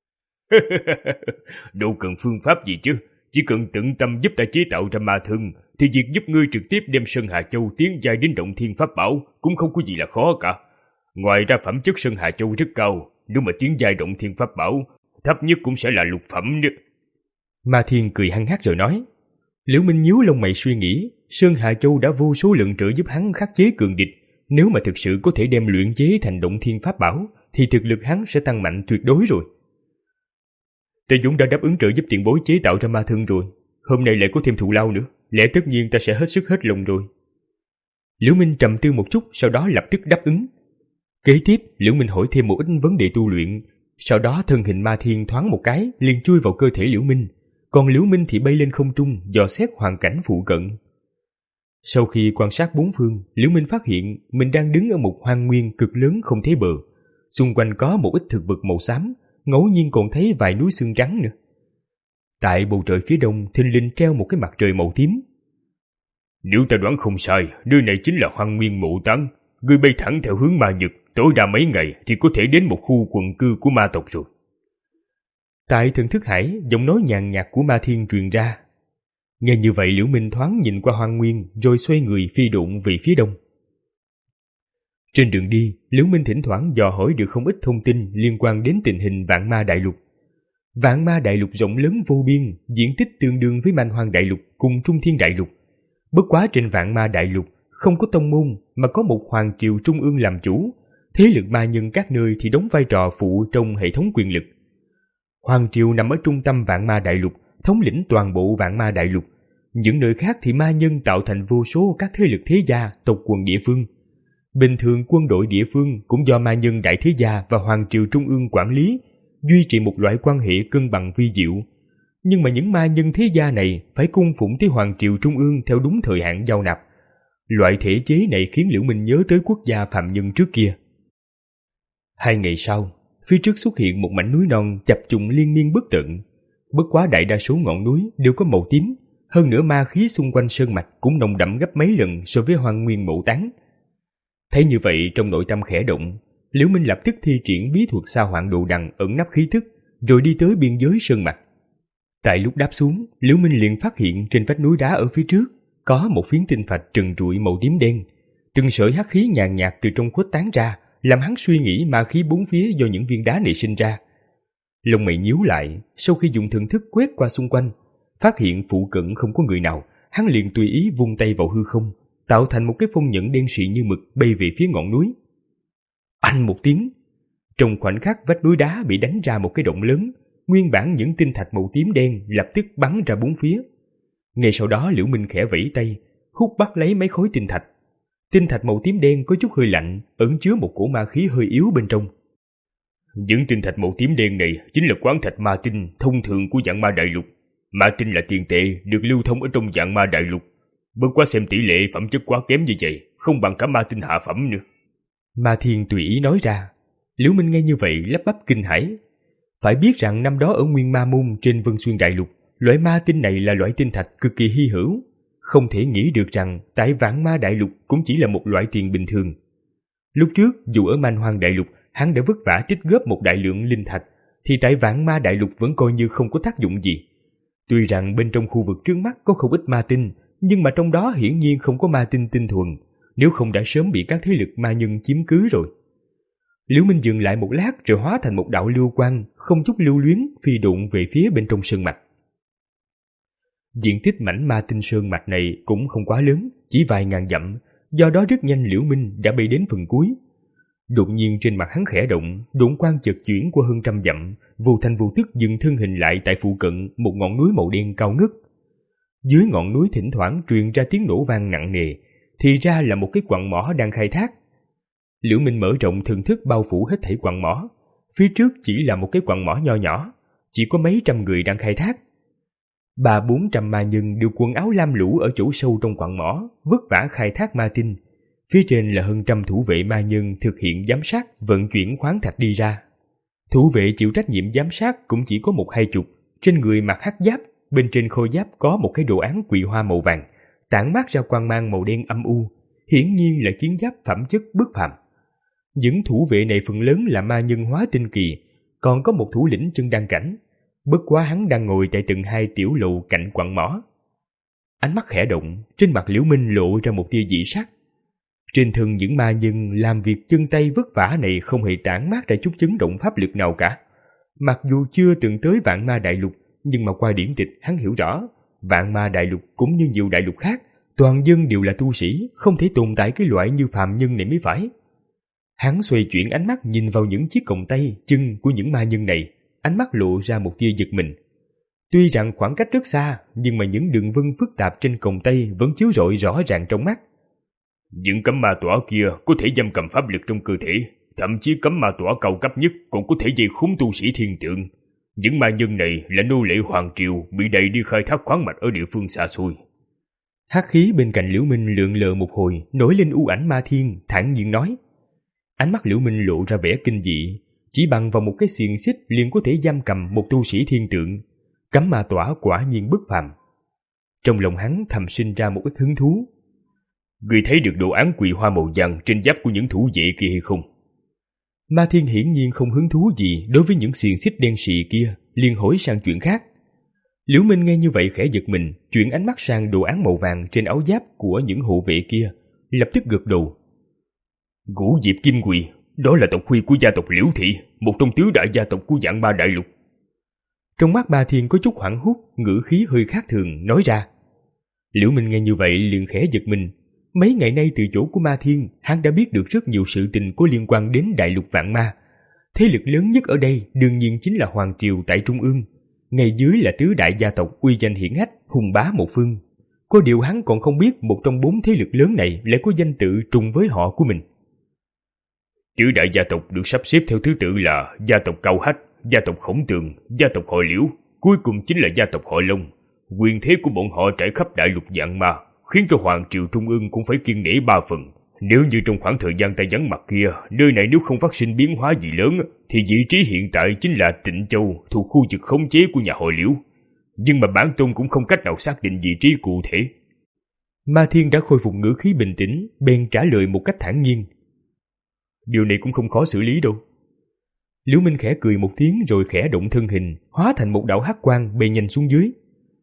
Đâu cần phương pháp gì chứ, chỉ cần tận tâm giúp ta chế tạo ra ma thân, thì việc giúp ngươi trực tiếp đem Sơn Hà Châu tiến giai đến động thiên pháp bảo cũng không có gì là khó cả. Ngoài ra phẩm chất Sơn Hà Châu rất cao, nếu mà tiến giai động thiên pháp bảo, thấp nhất cũng sẽ là lục phẩm nữa. Ma Thiên cười hăng hắc rồi nói. Liễu Minh nhíu lông mày suy nghĩ, Sơn Hà Châu đã vô số lần trợ giúp hắn khắc chế cường địch, nếu mà thực sự có thể đem luyện chế thành động thiên pháp bảo, thì thực lực hắn sẽ tăng mạnh tuyệt đối rồi. Ta Dũng đã đáp ứng trợ giúp tiền bối chế tạo ra ma thân rồi, hôm nay lại có thêm thù lao nữa, lẽ tất nhiên ta sẽ hết sức hết lòng rồi. Liễu Minh trầm tư một chút, sau đó lập tức đáp ứng. Kế tiếp, Liễu Minh hỏi thêm một ít vấn đề tu luyện, sau đó thân hình Ma Thiên thoáng một cái liền chui vào cơ thể Liễu Minh, còn Liễu Minh thì bay lên không trung dò xét hoàn cảnh phụ cận. Sau khi quan sát bốn phương, Liễu Minh phát hiện mình đang đứng ở một hoang nguyên cực lớn không thấy bờ, xung quanh có một ít thực vật màu xám, ngẫu nhiên còn thấy vài núi xương trắng nữa. Tại bầu trời phía đông thình lình treo một cái mặt trời màu tím. Nếu ta đoán không sai, nơi này chính là hoang nguyên Mộ Táng. Ngươi bay thẳng theo hướng ma nhật, tối đa mấy ngày thì có thể đến một khu quần cư của ma tộc rồi. Tại thần thức hải, giọng nói nhàn nhạt của Ma Thiên truyền ra. Nghe như vậy, Liễu Minh thoáng nhìn qua Hoang Nguyên rồi xoay người phi độn về phía đông. Trên đường đi, Liễu Minh thỉnh thoảng dò hỏi được không ít thông tin liên quan đến tình hình Vạn Ma Đại Lục. Vạn Ma Đại Lục rộng lớn vô biên, diện tích tương đương với Man Hoang Đại Lục cùng Trung Thiên Đại Lục. Bất quá trên Vạn Ma Đại Lục không có tông môn mà có một hoàng triều trung ương làm chủ, thế lực ma nhân các nơi thì đóng vai trò phụ trong hệ thống quyền lực. Hoàng triều nằm ở trung tâm Vạn Ma Đại Lục, thống lĩnh toàn bộ Vạn Ma Đại Lục. Những nơi khác thì ma nhân tạo thành vô số các thế lực thế gia, tộc quần địa phương. Bình thường quân đội địa phương cũng do ma nhân đại thế gia và hoàng triều trung ương quản lý, duy trì một loại quan hệ cân bằng vi diệu. Nhưng mà những ma nhân thế gia này phải cung phụng tới hoàng triều trung ương theo đúng thời hạn giao nạp. Loại thể chế này khiến Liễu Minh nhớ tới quốc gia phạm nhân trước kia. Hai ngày sau, phía trước xuất hiện một mảnh núi non chập trùng liên miên bất tận. Bất quá đại đa số ngọn núi đều có màu tím, hơn nữa ma khí xung quanh sơn mạch cũng nồng đậm gấp mấy lần so với Hoang Nguyên Mộ Tán. Thấy như vậy, trong nội tâm khẽ động, Liễu Minh lập tức thi triển bí thuật Sa Hoạn Đồ Đằng ẩn nấp khí tức, rồi đi tới biên giới sơn mạch. Tại lúc đáp xuống, Liễu Minh liền phát hiện trên vách núi đá ở phía trước có một phiến tinh thạch trần trụi màu tím đen. Từng sợi hắc khí nhàn nhạt từ trong khuếch tán ra, làm hắn suy nghĩ ma khí bốn phía do những viên đá này sinh ra. Lông mày nhíu lại, sau khi dùng thần thức quét qua xung quanh, phát hiện phụ cận không có người nào, hắn liền tùy ý vung tay vào hư không, tạo thành một cái phong nhẫn đen xị như mực bay về phía ngọn núi. Anh một tiếng, trong khoảnh khắc vách núi đá bị đánh ra một cái động lớn, nguyên bản những tinh thạch màu tím đen lập tức bắn ra bốn phía. Ngay sau đó Liễu Minh khẽ vẫy tay, hút bắt lấy mấy khối tinh thạch. Tinh thạch màu tím đen có chút hơi lạnh, ẩn chứa một cổ ma khí hơi yếu bên trong. Những tinh thạch màu tím đen này chính là quán thạch ma tinh thông thường của Vạn Ma Đại Lục. Ma tinh là tiền tệ được lưu thông ở trong Vạn Ma Đại Lục. Bất quá xem tỷ lệ phẩm chất quá kém như vậy, không bằng cả ma tinh hạ phẩm nữa. Ma Thiên tùy ý nói ra. Liễu Minh nghe như vậy lắp bắp kinh hãi. Phải biết rằng năm đó ở Nguyên Ma Môn trên Vân Xuyên Đại Lục, loại ma tinh này là loại tinh thạch cực kỳ hy hữu. Không thể nghĩ được rằng tại Vạn Ma Đại Lục cũng chỉ là một loại tiền bình thường. Lúc trước dù ở Man Hoang Đại Lục hắn đã vất vả trích góp một đại lượng linh thạch, thì tại Vạn Ma Đại Lục vẫn coi như không có tác dụng gì. Tuy rằng bên trong khu vực trước mắt có không ít ma tinh, nhưng mà trong đó hiển nhiên không có ma tinh tinh thuần, nếu không đã sớm bị các thế lực ma nhân chiếm cứ rồi. Liễu Minh dừng lại một lát rồi hóa thành một đạo lưu quang, không chút lưu luyến phi độn về phía bên trong sơn mạch. Diện tích mảnh ma tinh sơn mạch này cũng không quá lớn, chỉ vài ngàn dặm, do đó rất nhanh Liễu Minh đã bay đến phần cuối. Đột nhiên trên mặt hắn khẽ động, độn quang chợt chuyển qua hơn trăm dặm, vô thành vô tức dừng thân hình lại tại phụ cận một ngọn núi màu đen cao ngất. Dưới ngọn núi thỉnh thoảng truyền ra tiếng nổ vang nặng nề, thì ra là một cái quặng mỏ đang khai thác. Liễu Minh mở rộng thần thức bao phủ hết thảy quặng mỏ, phía trước chỉ là một cái quặng mỏ nho nhỏ, chỉ có mấy trăm người đang khai thác. Ba bốn trăm ma nhân đều quần áo lam lũ ở chỗ sâu trong quặng mỏ, vất vả khai thác ma tinh. Phía trên là hơn trăm thủ vệ ma nhân thực hiện giám sát vận chuyển khoáng thạch đi ra. Thủ vệ chịu trách nhiệm giám sát cũng chỉ có một hai chục, trên người mặc hắc giáp, bên trên khôi giáp có một cái đồ án quỳ hoa màu vàng, tản mát ra quang mang màu đen âm u, hiển nhiên là chiến giáp phẩm chất bất phàm. Những thủ vệ này phần lớn là ma nhân hóa tinh kỳ, còn có một thủ lĩnh chân đan cảnh. Bất quá hắn đang ngồi tại tầng hai tiểu lộ cạnh quặng mỏ. Ánh mắt khẽ động, trên mặt Liễu Minh lộ ra một tia dị sắc. Trên thân những ma nhân làm việc chân tay vất vả này không hề tản mát ra chút chấn động pháp lực nào cả. Mặc dù chưa từng tới Vạn Ma Đại Lục, nhưng mà qua điển tịch hắn hiểu rõ, Vạn Ma Đại Lục cũng như nhiều đại lục khác, toàn dân đều là tu sĩ, không thể tồn tại cái loại như phàm nhân này mới phải. Hắn xoay chuyển ánh mắt nhìn vào những chiếc còng tay, chân của những ma nhân này, ánh mắt lộ ra một tia giật mình. Tuy rằng khoảng cách rất xa, nhưng mà những đường vân phức tạp trên còng tay vẫn chiếu rọi rõ ràng trong mắt. Những cấm ma tỏa kia có thể giam cầm pháp lực trong cơ thể, thậm chí cấm ma tỏa cao cấp nhất còn có thể dây khốn tu sĩ thiên tượng. Những ma nhân này là nô lệ hoàng triều bị đẩy đi khai thác khoáng mạch ở địa phương xa xôi. Hắc khí bên cạnh Liễu Minh lượn lờ một hồi, nổi lên u ảnh Ma Thiên, thản nhiên nói. Ánh mắt Liễu Minh lộ ra vẻ kinh dị, chỉ bằng vào một cái xiềng xích liền có thể giam cầm một tu sĩ thiên tượng, cấm ma tỏa quả nhiên bất phàm. Trong lòng hắn thầm sinh ra một ít hứng thú. Người thấy được đồ án quỳ hoa màu vàng trên giáp của những thủ vệ kia hay không? Ma Thiên hiển nhiên không hứng thú gì đối với những xiềng xích đen xị kia, liền hỏi sang chuyện khác. Liễu Minh nghe như vậy khẽ giật mình, chuyển ánh mắt sang đồ án màu vàng trên áo giáp của những hộ vệ kia, lập tức gật đầu. Ngũ Diệp Kim Quỳ, đó là tộc huy của gia tộc Liễu Thị, một trong tứ đại gia tộc của Vạn Ma Đại Lục. Trong mắt Ma Thiên có chút hoảng hốt, ngữ khí hơi khác thường nói ra. Liễu Minh nghe như vậy liền khẽ giật mình. Mấy ngày nay từ chỗ của Ma Thiên, hắn đã biết được rất nhiều sự tình có liên quan đến Đại Lục Vạn Ma. Thế lực lớn nhất ở đây đương nhiên chính là Hoàng Triều tại Trung ương. Ngay dưới là tứ đại gia tộc uy danh hiển hách, hùng bá một phương. Có điều hắn còn không biết một trong bốn thế lực lớn này lại có danh tự trùng với họ của mình. Tứ đại gia tộc được sắp xếp theo thứ tự là gia tộc Cao Hách, gia tộc Khổng Tường, gia tộc họ Liễu, cuối cùng chính là gia tộc họ Long. Quyền thế của bọn họ trải khắp Đại Lục Vạn Ma, khiến cho Hoàng Triều Trung ương cũng phải kiêng nể ba phần. Nếu như trong khoảng thời gian ta vắng mặt kia, nơi này nếu không phát sinh biến hóa gì lớn, thì vị trí hiện tại chính là Tịnh Châu, thuộc khu vực khống chế của nhà họ Liễu. Nhưng mà bản tôn cũng không cách nào xác định vị trí cụ thể. Ma Thiên đã khôi phục ngữ khí bình tĩnh, bèn trả lời một cách thản nhiên. Điều này cũng không khó xử lý đâu. Liễu Minh khẽ cười một tiếng rồi khẽ động thân hình, hóa thành một đạo hắc quang bay nhanh xuống dưới.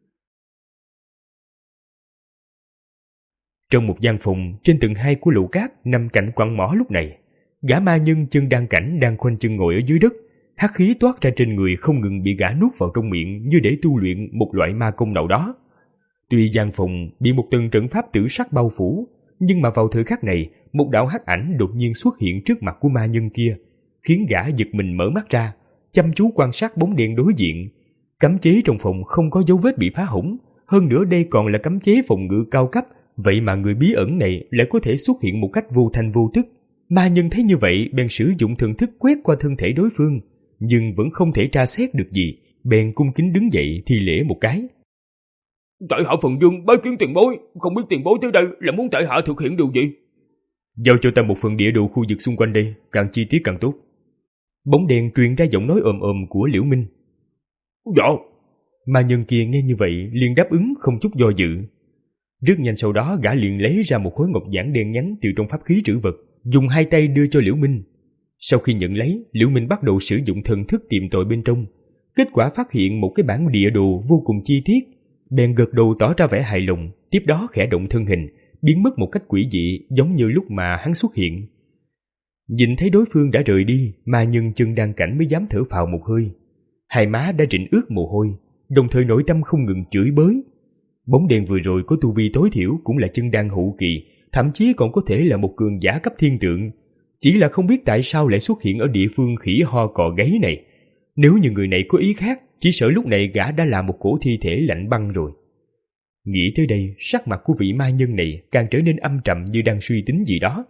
Trong một gian phòng trên tầng hai của lầu cát nằm cạnh quặng mỏ lúc này, gã ma nhân chân đan cảnh đang khoanh chân ngồi ở dưới đất, hắc khí toát ra trên người không ngừng bị gã nuốt vào trong miệng như để tu luyện một loại ma công nào đó. Tuy gian phòng bị một tầng trận pháp tử sắc bao phủ, nhưng mà vào thời khắc này, một đạo hắc ảnh đột nhiên xuất hiện trước mặt của ma nhân kia, khiến gã giật mình mở mắt ra, chăm chú quan sát bóng đèn đối diện. Cấm chế trong phòng không có dấu vết bị phá hỏng, hơn nữa đây còn là cấm chế phòng ngự cao cấp, vậy mà người bí ẩn này lại có thể xuất hiện một cách vô thanh vô tức. Ma nhân thấy như vậy bèn sử dụng thần thức quét qua thân thể đối phương, nhưng vẫn không thể tra xét được gì, bèn cung kính đứng dậy thi lễ một cái. Tại hạ Phần Dương bái kiến tiền bối, không biết tiền bối tới đây là muốn tại hạ thực hiện điều gì? Giao cho ta một phần địa đồ khu vực xung quanh đây, càng chi tiết càng tốt. Bóng đèn truyền ra giọng nói ồm ồm của Liễu Minh. Dạ. Ma nhân kia nghe như vậy liền đáp ứng không chút do dự. Rất nhanh sau đó gã liền lấy ra một khối ngọc giản đen nhánh từ trong pháp khí trữ vật, dùng hai tay đưa cho Liễu Minh. Sau khi nhận lấy, Liễu Minh bắt đầu sử dụng thần thức tìm tòi bên trong. Kết quả phát hiện một cái bản địa đồ vô cùng chi tiết, bèn gật đầu tỏ ra vẻ hài lòng, tiếp đó khẽ động thân hình, biến mất một cách quỷ dị giống như lúc mà hắn xuất hiện. Nhìn thấy đối phương đã rời đi, ma nhân chân đan cảnh mới dám thở phào một hơi. Hai má đã rịn ướt mồ hôi, đồng thời nội tâm không ngừng chửi bới. Bóng đèn vừa rồi có tu vi tối thiểu cũng là chân đan hậu kỳ, thậm chí còn có thể là một cường giả cấp thiên tượng. Chỉ là không biết tại sao lại xuất hiện ở địa phương khỉ ho cò gáy này. Nếu như người này có ý khác, chỉ sợ lúc này gã đã là một cổ thi thể lạnh băng rồi. Nghĩ tới đây, sắc mặt của vị ma nhân này càng trở nên âm trầm như đang suy tính gì đó.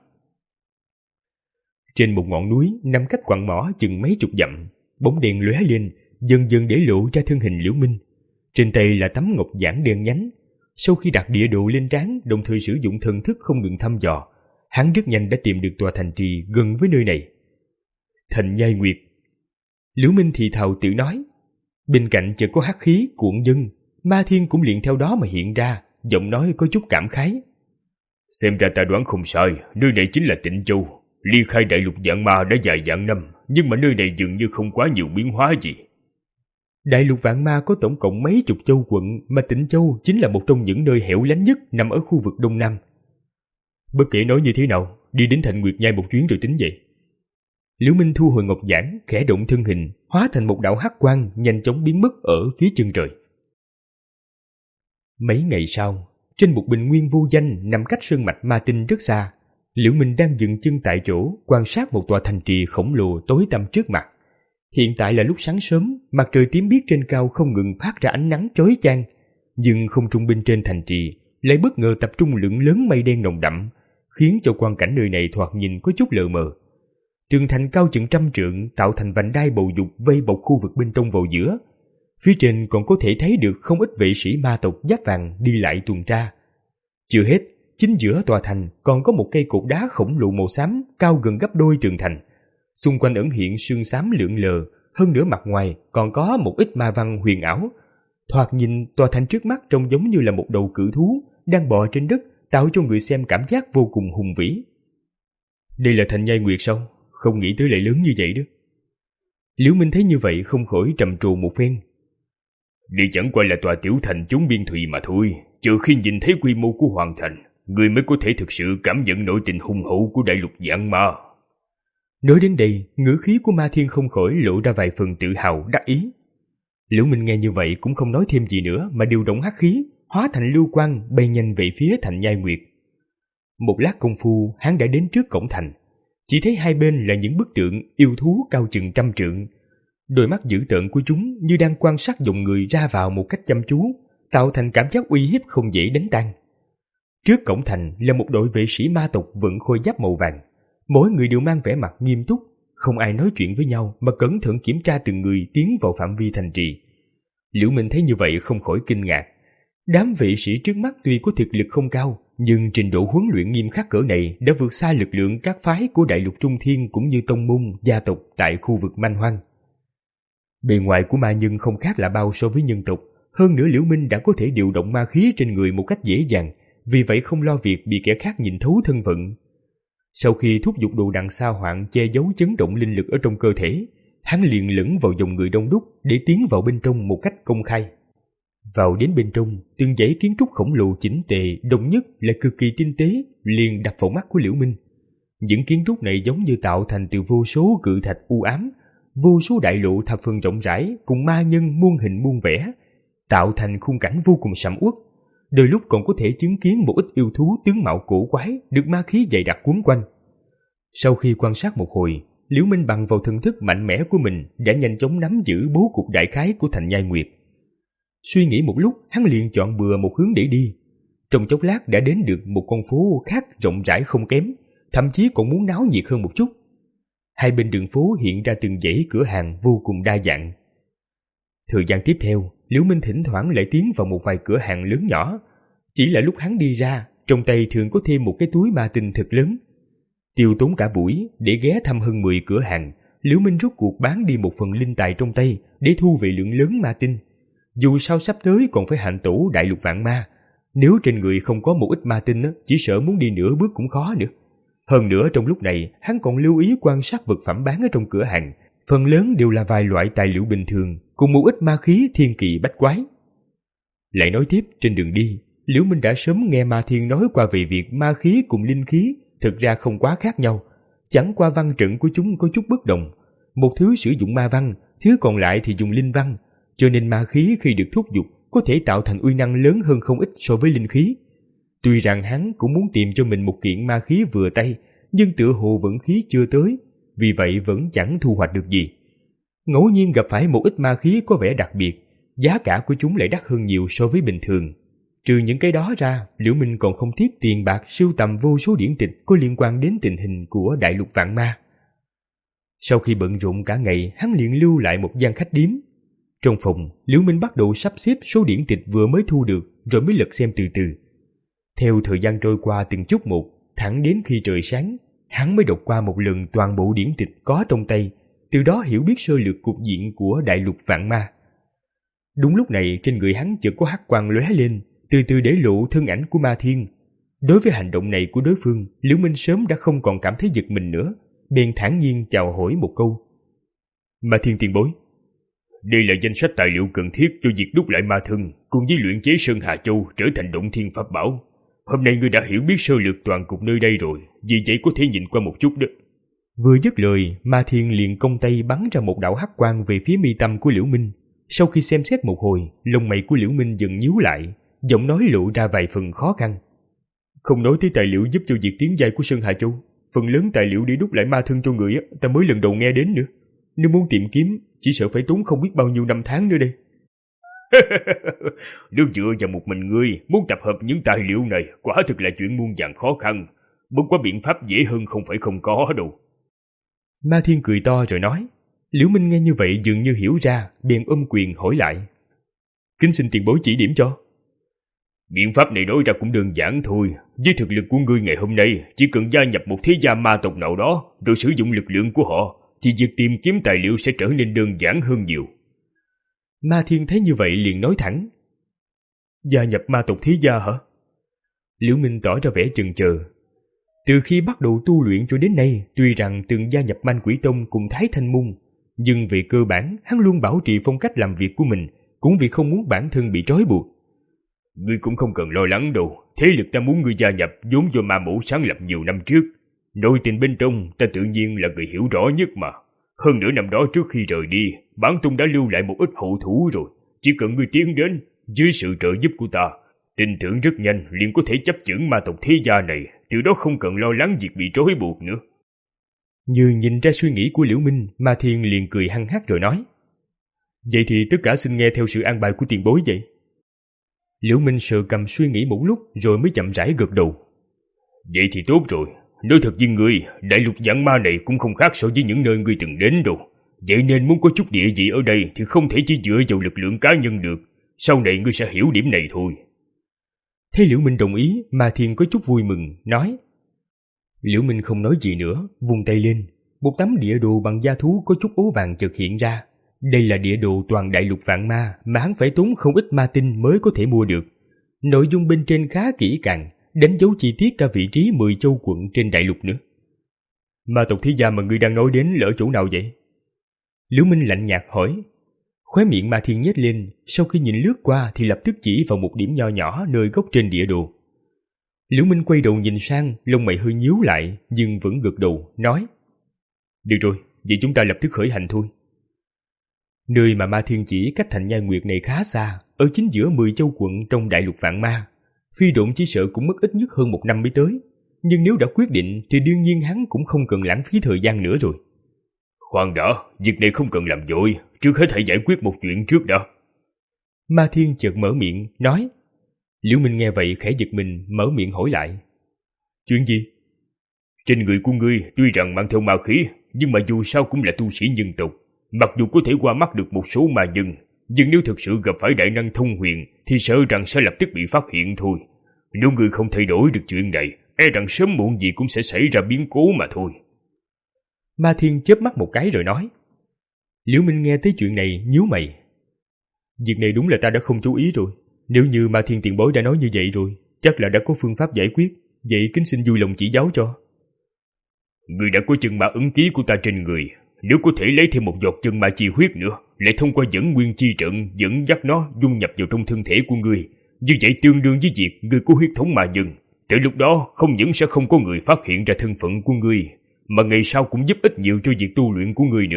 Trên một ngọn núi nằm cách quặng mỏ chừng mấy chục dặm, bóng đèn lóe lên, dần dần để lộ ra thân hình Liễu Minh. Trên tay là tấm ngọc giản đen nhánh. Sau khi đặt địa đồ lên trán, đồng thời sử dụng thần thức không ngừng thăm dò, hắn rất nhanh đã tìm được tòa thành trì gần với nơi này. Thành Nhai Nguyệt. Liễu Minh thì thào tự nói. Bên cạnh chợt có hắc khí cuộn dân, Ma Thiên cũng liền theo đó mà hiện ra, giọng nói có chút cảm khái. Xem ra ta đoán không sai, nơi này chính là Tịnh Châu. Ly khai Đại Lục Vạn Ma đã dài vạn năm, nhưng mà nơi này dường như không quá nhiều biến hóa gì. Đại Lục Vạn Ma có tổng cộng mấy chục châu quận, mà Tịnh Châu chính là một trong những nơi hẻo lánh nhất nằm ở khu vực Đông Nam. Bất kể nói như thế nào, đi đến Thành Nguyệt Nhai một chuyến rồi tính vậy. Liễu Minh thu hồi ngọc giản, khẽ động thân hình, hóa thành một đạo hắc quang nhanh chóng biến mất ở phía chân trời. Mấy ngày sau, trên một bình nguyên vô danh nằm cách sơn mạch Ma Tinh rất xa, Liễu Minh đang dừng chân tại chỗ quan sát một tòa thành trì khổng lồ tối tăm trước mặt. Hiện tại là lúc sáng sớm, mặt trời tím biếc trên cao không ngừng phát ra ánh nắng chói chang, nhưng không trung bên trên thành trì lại bất ngờ tập trung lượng lớn mây đen nồng đậm, khiến cho quang cảnh nơi này thoạt nhìn có chút lờ mờ. Tường thành cao chừng trăm trượng tạo thành vành đai bầu dục vây bọc khu vực bên trong vào giữa. Phía trên còn có thể thấy được không ít vệ sĩ ma tộc giáp vàng đi lại tuần tra. Chưa hết, chính giữa tòa thành còn có một cây cột đá khổng lồ màu xám cao gần gấp đôi tường thành. Xung quanh ẩn hiện sương xám lượn lờ, hơn nữa mặt ngoài còn có một ít ma văn huyền ảo. Thoạt nhìn tòa thành trước mắt trông giống như là một đầu cự thú đang bò trên đất, tạo cho người xem cảm giác vô cùng hùng vĩ. Đây là Thành Nhai Nguyệt sao? Không nghĩ tới lại lớn như vậy đó. Liễu Minh thấy như vậy không khỏi trầm trồ một phen. Đây chẳng qua là tòa tiểu thành chốn biên thùy mà thôi, trừ khi nhìn thấy quy mô của hoàng thành, người mới có thể thực sự cảm nhận nỗi tình hùng hậu của đại lục Vạn Ma. Nói đến đây, ngữ khí của Ma Thiên không khỏi lộ ra vài phần tự hào đắc ý. Liễu Minh nghe như vậy cũng không nói thêm gì nữa mà điều động hắc khí, hóa thành lưu quang bay nhanh về phía thành Nhai Nguyệt. Một lát công phu, hắn đã đến trước cổng thành. Chỉ thấy hai bên là những bức tượng yêu thú cao chừng trăm trượng. Đôi mắt dữ tợn của chúng như đang quan sát dòng người ra vào một cách chăm chú, tạo thành cảm giác uy hiếp không dễ đánh tan. Trước cổng thành là một đội vệ sĩ ma tộc vận khôi giáp màu vàng. Mỗi người đều mang vẻ mặt nghiêm túc, không ai nói chuyện với nhau mà cẩn thận kiểm tra từng người tiến vào phạm vi thành trì. Liễu Minh thấy như vậy không khỏi kinh ngạc. Đám vệ sĩ trước mắt tuy có thực lực không cao, nhưng trình độ huấn luyện nghiêm khắc cỡ này đã vượt xa lực lượng các phái của đại lục Trung Thiên cũng như tông môn, gia tộc tại khu vực Man Hoang. Bề ngoài của ma nhân không khác là bao so với nhân tộc, hơn nữa Liễu Minh đã có thể điều động ma khí trên người một cách dễ dàng, vì vậy không lo việc bị kẻ khác nhìn thấu thân phận. Sau khi thúc giục đồ đằng sa hoạn che giấu chấn động linh lực ở trong cơ thể, hắn liền lẫn vào dòng người đông đúc để tiến vào bên trong một cách công khai. Vào đến bên trong, từng dãy kiến trúc khổng lồ chỉnh tề, đồng nhất là cực kỳ tinh tế, liền đập vào mắt của Liễu Minh. Những kiến trúc này giống như tạo thành từ vô số cự thạch u ám, vô số đại lộ thập phần rộng rãi cùng ma nhân muôn hình muôn vẻ, tạo thành khung cảnh vô cùng sầm uất. Đôi lúc còn có thể chứng kiến một ít yêu thú tướng mạo cổ quái được ma khí dày đặc quấn quanh. Sau khi quan sát một hồi, Liễu Minh bằng vào thần thức mạnh mẽ của mình đã nhanh chóng nắm giữ bố cục đại khái của thành Nhai Nguyệt. Suy nghĩ một lúc, hắn liền chọn bừa một hướng để đi. Trong chốc lát đã đến được một con phố khác rộng rãi không kém, thậm chí còn muốn náo nhiệt hơn một chút. Hai bên đường phố hiện ra từng dãy cửa hàng vô cùng đa dạng. Thời gian tiếp theo, Liễu Minh thỉnh thoảng lại tiến vào một vài cửa hàng lớn nhỏ. Chỉ là lúc hắn đi ra, trong tay thường có thêm một cái túi ma tinh thật lớn. Tiêu tốn cả buổi để ghé thăm hơn mười cửa hàng, Liễu Minh rút cuộc bán đi một phần linh tài trong tay để thu về lượng lớn ma tinh. Dù sao sắp tới còn phải hành tổ đại lục vạn ma, nếu trên người không có một ít ma tinh, chỉ sợ muốn đi nửa bước cũng khó nữa. Hơn nữa trong lúc này, hắn còn lưu ý quan sát vật phẩm bán ở trong cửa hàng, phần lớn đều là vài loại tài liệu bình thường, cùng một ít ma khí thiên kỳ bách quái. Lại nói tiếp, trên đường đi, Liễu Minh đã sớm nghe Ma Thiên nói qua về việc ma khí cùng linh khí thực ra không quá khác nhau, chẳng qua văn trận của chúng có chút bất đồng. Một thứ sử dụng ma văn, thứ còn lại thì dùng linh văn, cho nên ma khí khi được thúc giục có thể tạo thành uy năng lớn hơn không ít so với linh khí. Tuy rằng hắn cũng muốn tìm cho mình một kiện ma khí vừa tay, nhưng tựa hồ vận khí chưa tới, vì vậy vẫn chẳng thu hoạch được gì. Ngẫu nhiên gặp phải một ít ma khí có vẻ đặc biệt, giá cả của chúng lại đắt hơn nhiều so với bình thường. Trừ những cái đó ra, Liễu Minh còn không tiếc tiền bạc sưu tầm vô số điển tịch có liên quan đến tình hình của đại lục vạn ma. Sau khi bận rộn cả ngày, hắn liền lưu lại một gian khách điếm. Trong phòng, Liễu Minh bắt đầu sắp xếp số điển tịch vừa mới thu được, rồi mới lật xem từ từ. Theo thời gian trôi qua từng chút một, thẳng đến khi trời sáng, hắn mới đọc qua một lần toàn bộ điển tịch có trong tay, từ đó hiểu biết sơ lược cục diện của đại lục vạn ma. Đúng lúc này, trên người hắn chợt có hắc quang lóe lên, từ từ để lộ thân ảnh của Ma Thiên. Đối với hành động này của đối phương, Liễu Minh sớm đã không còn cảm thấy giật mình nữa, bèn thản nhiên chào hỏi một câu. Ma Thiên tiền bối, đây là danh sách tài liệu cần thiết cho việc đúc lại ma thân cùng với luyện chế Sơn Hà Châu trở thành động thiên pháp bảo. Hôm nay ngươi đã hiểu biết sơ lược toàn cục nơi đây rồi, vì vậy có thể nhìn qua một chút đó. Vừa dứt lời, Ma Thiên liền cong tay bắn ra một đạo hắc quang về phía mi tâm của Liễu Minh. Sau khi xem xét một hồi, lông mày của Liễu Minh dần nhíu lại, giọng nói lộ ra vài phần khó khăn. Không nói tới tài liệu giúp cho việc tiến giai của Sơn Hà Châu, phần lớn tài liệu để đúc lại ma thân cho người ta mới lần đầu nghe đến nữa. Nếu muốn tìm kiếm, chỉ sợ phải tốn không biết bao nhiêu năm tháng nữa đây. Nếu dựa vào một mình ngươi muốn tập hợp những tài liệu này, quả thực là chuyện muôn vàn khó khăn. Bất quá biện pháp dễ hơn không phải không có đâu. Ma Thiên cười to rồi nói. Liễu Minh nghe như vậy dường như hiểu ra, bèn ôm quyền hỏi lại. Kính xin tiền bối chỉ điểm cho. Biện pháp này nói ra cũng đơn giản thôi. Với thực lực của ngươi ngày hôm nay, chỉ cần gia nhập một thế gia ma tộc nào đó, rồi sử dụng lực lượng của họ, thì việc tìm kiếm tài liệu sẽ trở nên đơn giản hơn nhiều. Ma Thiên thấy như vậy liền nói thẳng. Gia nhập ma tộc thế gia hả? Liễu Minh tỏ ra vẻ chần chờ. Từ khi bắt đầu tu luyện cho đến nay, tuy rằng từng gia nhập Man Quỷ Tông cùng Thái Thanh Môn, nhưng về cơ bản hắn luôn bảo trì phong cách làm việc của mình, cũng vì không muốn bản thân bị trói buộc. Ngươi cũng không cần lo lắng đâu, thế lực ta muốn ngươi gia nhập vốn do ma mẫu sáng lập nhiều năm trước. Nội tình bên trong ta tự nhiên là người hiểu rõ nhất mà. Hơn nữa năm đó trước khi rời đi, bản tông đã lưu lại một ít hậu thủ rồi. Chỉ cần ngươi tiến đến, dưới sự trợ giúp của ta, tin tưởng rất nhanh liền có thể chấp chưởng ma tộc thế gia này, từ đó không cần lo lắng việc bị trói buộc nữa. Như nhìn ra suy nghĩ của Liễu Minh, Ma Thiên liền cười hăng hắc rồi nói: Vậy thì tất cả xin nghe theo sự an bài của tiền bối vậy. Liễu Minh sờ cầm suy nghĩ một lúc rồi mới chậm rãi gật đầu. Vậy thì tốt rồi, nói thật với ngươi, đại lục Vạn Ma này cũng không khác so với những nơi ngươi từng đến đâu. Vậy nên muốn có chút địa vị ở đây thì không thể chỉ dựa vào lực lượng cá nhân được. Sau này ngươi sẽ hiểu điểm này thôi. Thấy Liễu Minh đồng ý, Ma Thiên có chút vui mừng, nói. Liễu Minh không nói gì nữa, vung tay lên. Một tấm địa đồ bằng da thú có chút ố vàng chợt hiện ra. Đây là địa đồ toàn đại lục Vạn Ma mà hắn phải tốn không ít ma tinh mới có thể mua được. Nội dung bên trên khá kỹ càng, đánh dấu chi tiết cả vị trí mười châu quận trên đại lục nữa. Ma tộc thế gia mà ngươi đang nói đến là ở chỗ nào vậy? Liễu Minh lạnh nhạt hỏi. Khóe miệng Ma Thiên nhếch lên, sau khi nhìn lướt qua thì lập tức chỉ vào một điểm nho nhỏ nơi góc trên địa đồ. Liễu Minh quay đầu nhìn sang, lông mày hơi nhíu lại nhưng vẫn gật đầu, nói. Được rồi, vậy chúng ta lập tức khởi hành thôi. Nơi mà Ma Thiên chỉ cách Thành Nhai Nguyệt này khá xa, ở chính giữa mười châu quận trong đại lục Vạn Ma. Phi độn chỉ sợ cũng mất ít nhất hơn một năm mới tới, nhưng nếu đã quyết định thì đương nhiên hắn cũng không cần lãng phí thời gian nữa rồi. Khoan đã, việc này không cần làm vội, trước hết hãy giải quyết một chuyện trước đã. Ma Thiên chợt mở miệng, nói. Liễu Minh nghe vậy khẽ giật mình, mở miệng hỏi lại. Chuyện gì? Trên người của ngươi tuy rằng mang theo ma khí, nhưng mà dù sao cũng là tu sĩ nhân tộc. Mặc dù có thể qua mắt được một số ma nhân, nhưng nếu thực sự gặp phải đại năng thông huyền thì sợ rằng sẽ lập tức bị phát hiện thôi. Nếu ngươi không thay đổi được chuyện này, e rằng sớm muộn gì cũng sẽ xảy ra biến cố mà thôi. Ma Thiên chớp mắt một cái rồi nói. Liễu Minh nghe tới chuyện này nhíu mày. Việc này đúng là ta đã không chú ý rồi. Nếu như Ma Thiên tiền bối đã nói như vậy rồi, chắc là đã có phương pháp giải quyết. Vậy kính xin vui lòng chỉ giáo cho. Ngươi đã có chân ma ấn ký của ta trên người, nếu có thể lấy thêm một giọt chân ma chi huyết nữa, lại thông qua dẫn nguyên chi trận dẫn dắt nó dung nhập vào trong thân thể của ngươi, như vậy tương đương với việc ngươi có huyết thống ma nhân. Tới lúc đó không những sẽ không có người phát hiện ra thân phận của ngươi, mà ngày sau cũng giúp ích nhiều cho việc tu luyện của ngươi nữa.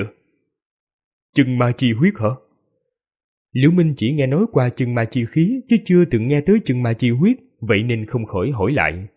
Chân ma chi huyết hả? Liễu Minh chỉ nghe nói qua chân ma chi khí, chứ chưa từng nghe tới chân ma chi huyết, vậy nên không khỏi hỏi lại.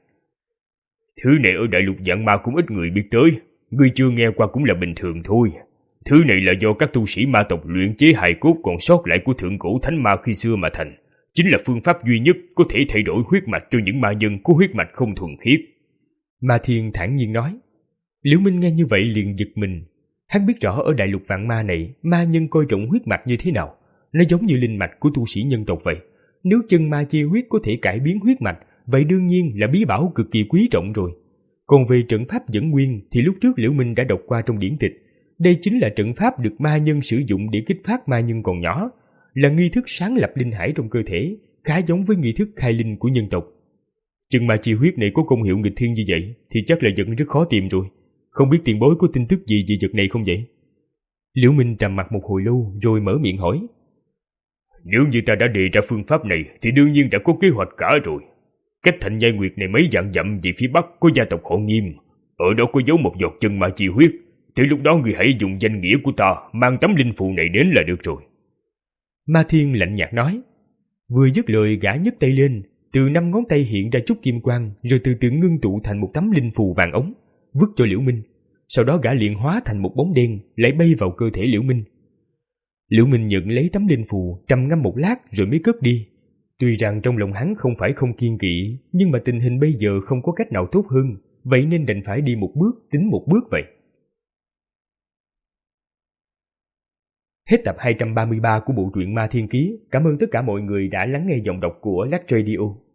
Thứ này ở đại lục Vạn Ma cũng ít người biết tới, ngươi chưa nghe qua cũng là bình thường thôi. Thứ này là do các tu sĩ ma tộc luyện chế hài cốt còn sót lại của thượng cổ thánh ma khi xưa mà thành, chính là phương pháp duy nhất có thể thay đổi huyết mạch cho những ma nhân có huyết mạch không thuần khiết. Ma Thiên thản nhiên nói. Liễu Minh nghe như vậy liền giật mình. Hắn biết rõ ở đại lục Vạn Ma này, ma nhân coi trọng huyết mạch như thế nào. Nó giống như linh mạch của tu sĩ nhân tộc vậy. Nếu chân ma chi huyết có thể cải biến huyết mạch, vậy đương nhiên là bí bảo cực kỳ quý trọng rồi. Còn về trận pháp dẫn nguyên thì lúc trước Liễu Minh đã đọc qua trong điển tịch. Đây chính là trận pháp được ma nhân sử dụng để kích phát ma nhân còn nhỏ, là nghi thức sáng lập linh hải trong cơ thể, khá giống với nghi thức khai linh của nhân tộc. Chân ma chi huyết này có công hiệu nghịch thiên như vậy thì chắc là vẫn rất khó tìm rồi. Không biết tiền bối có tin tức gì về vật này không vậy? Liễu Minh trầm mặt một hồi lâu rồi mở miệng hỏi. Nếu như ta đã đề ra phương pháp này thì đương nhiên đã có kế hoạch cả rồi. Cách Thành Nhai Nguyệt này mấy vạn dặm về phía bắc có gia tộc họ Nghiêm, ở đó có giấu một giọt chân ma chi huyết. Từ lúc đó người hãy dùng danh nghĩa của ta mang tấm linh phù này đến là được rồi. Ma Thiên lạnh nhạt nói. Vừa dứt lời gã nhấc tay lên, từ năm ngón tay hiện ra chút kim quang, rồi từ từ ngưng tụ thành một tấm linh phù vàng ống, vứt cho Liễu Minh. Sau đó gã liền hóa thành một bóng đen, lại bay vào cơ thể Liễu Minh. Liễu Minh nhận lấy tấm linh phù, trầm ngâm một lát rồi mới cất đi. Tuy rằng trong lòng hắn không phải không kiên kỵ, nhưng mà tình hình bây giờ không có cách nào tốt hơn, vậy nên đành phải đi một bước tính một bước vậy. Hết tập hai trăm ba mươi ba của bộ truyện Ma Thiên Ký. Cảm ơn tất cả mọi người đã lắng nghe giọng đọc của Lách Radio.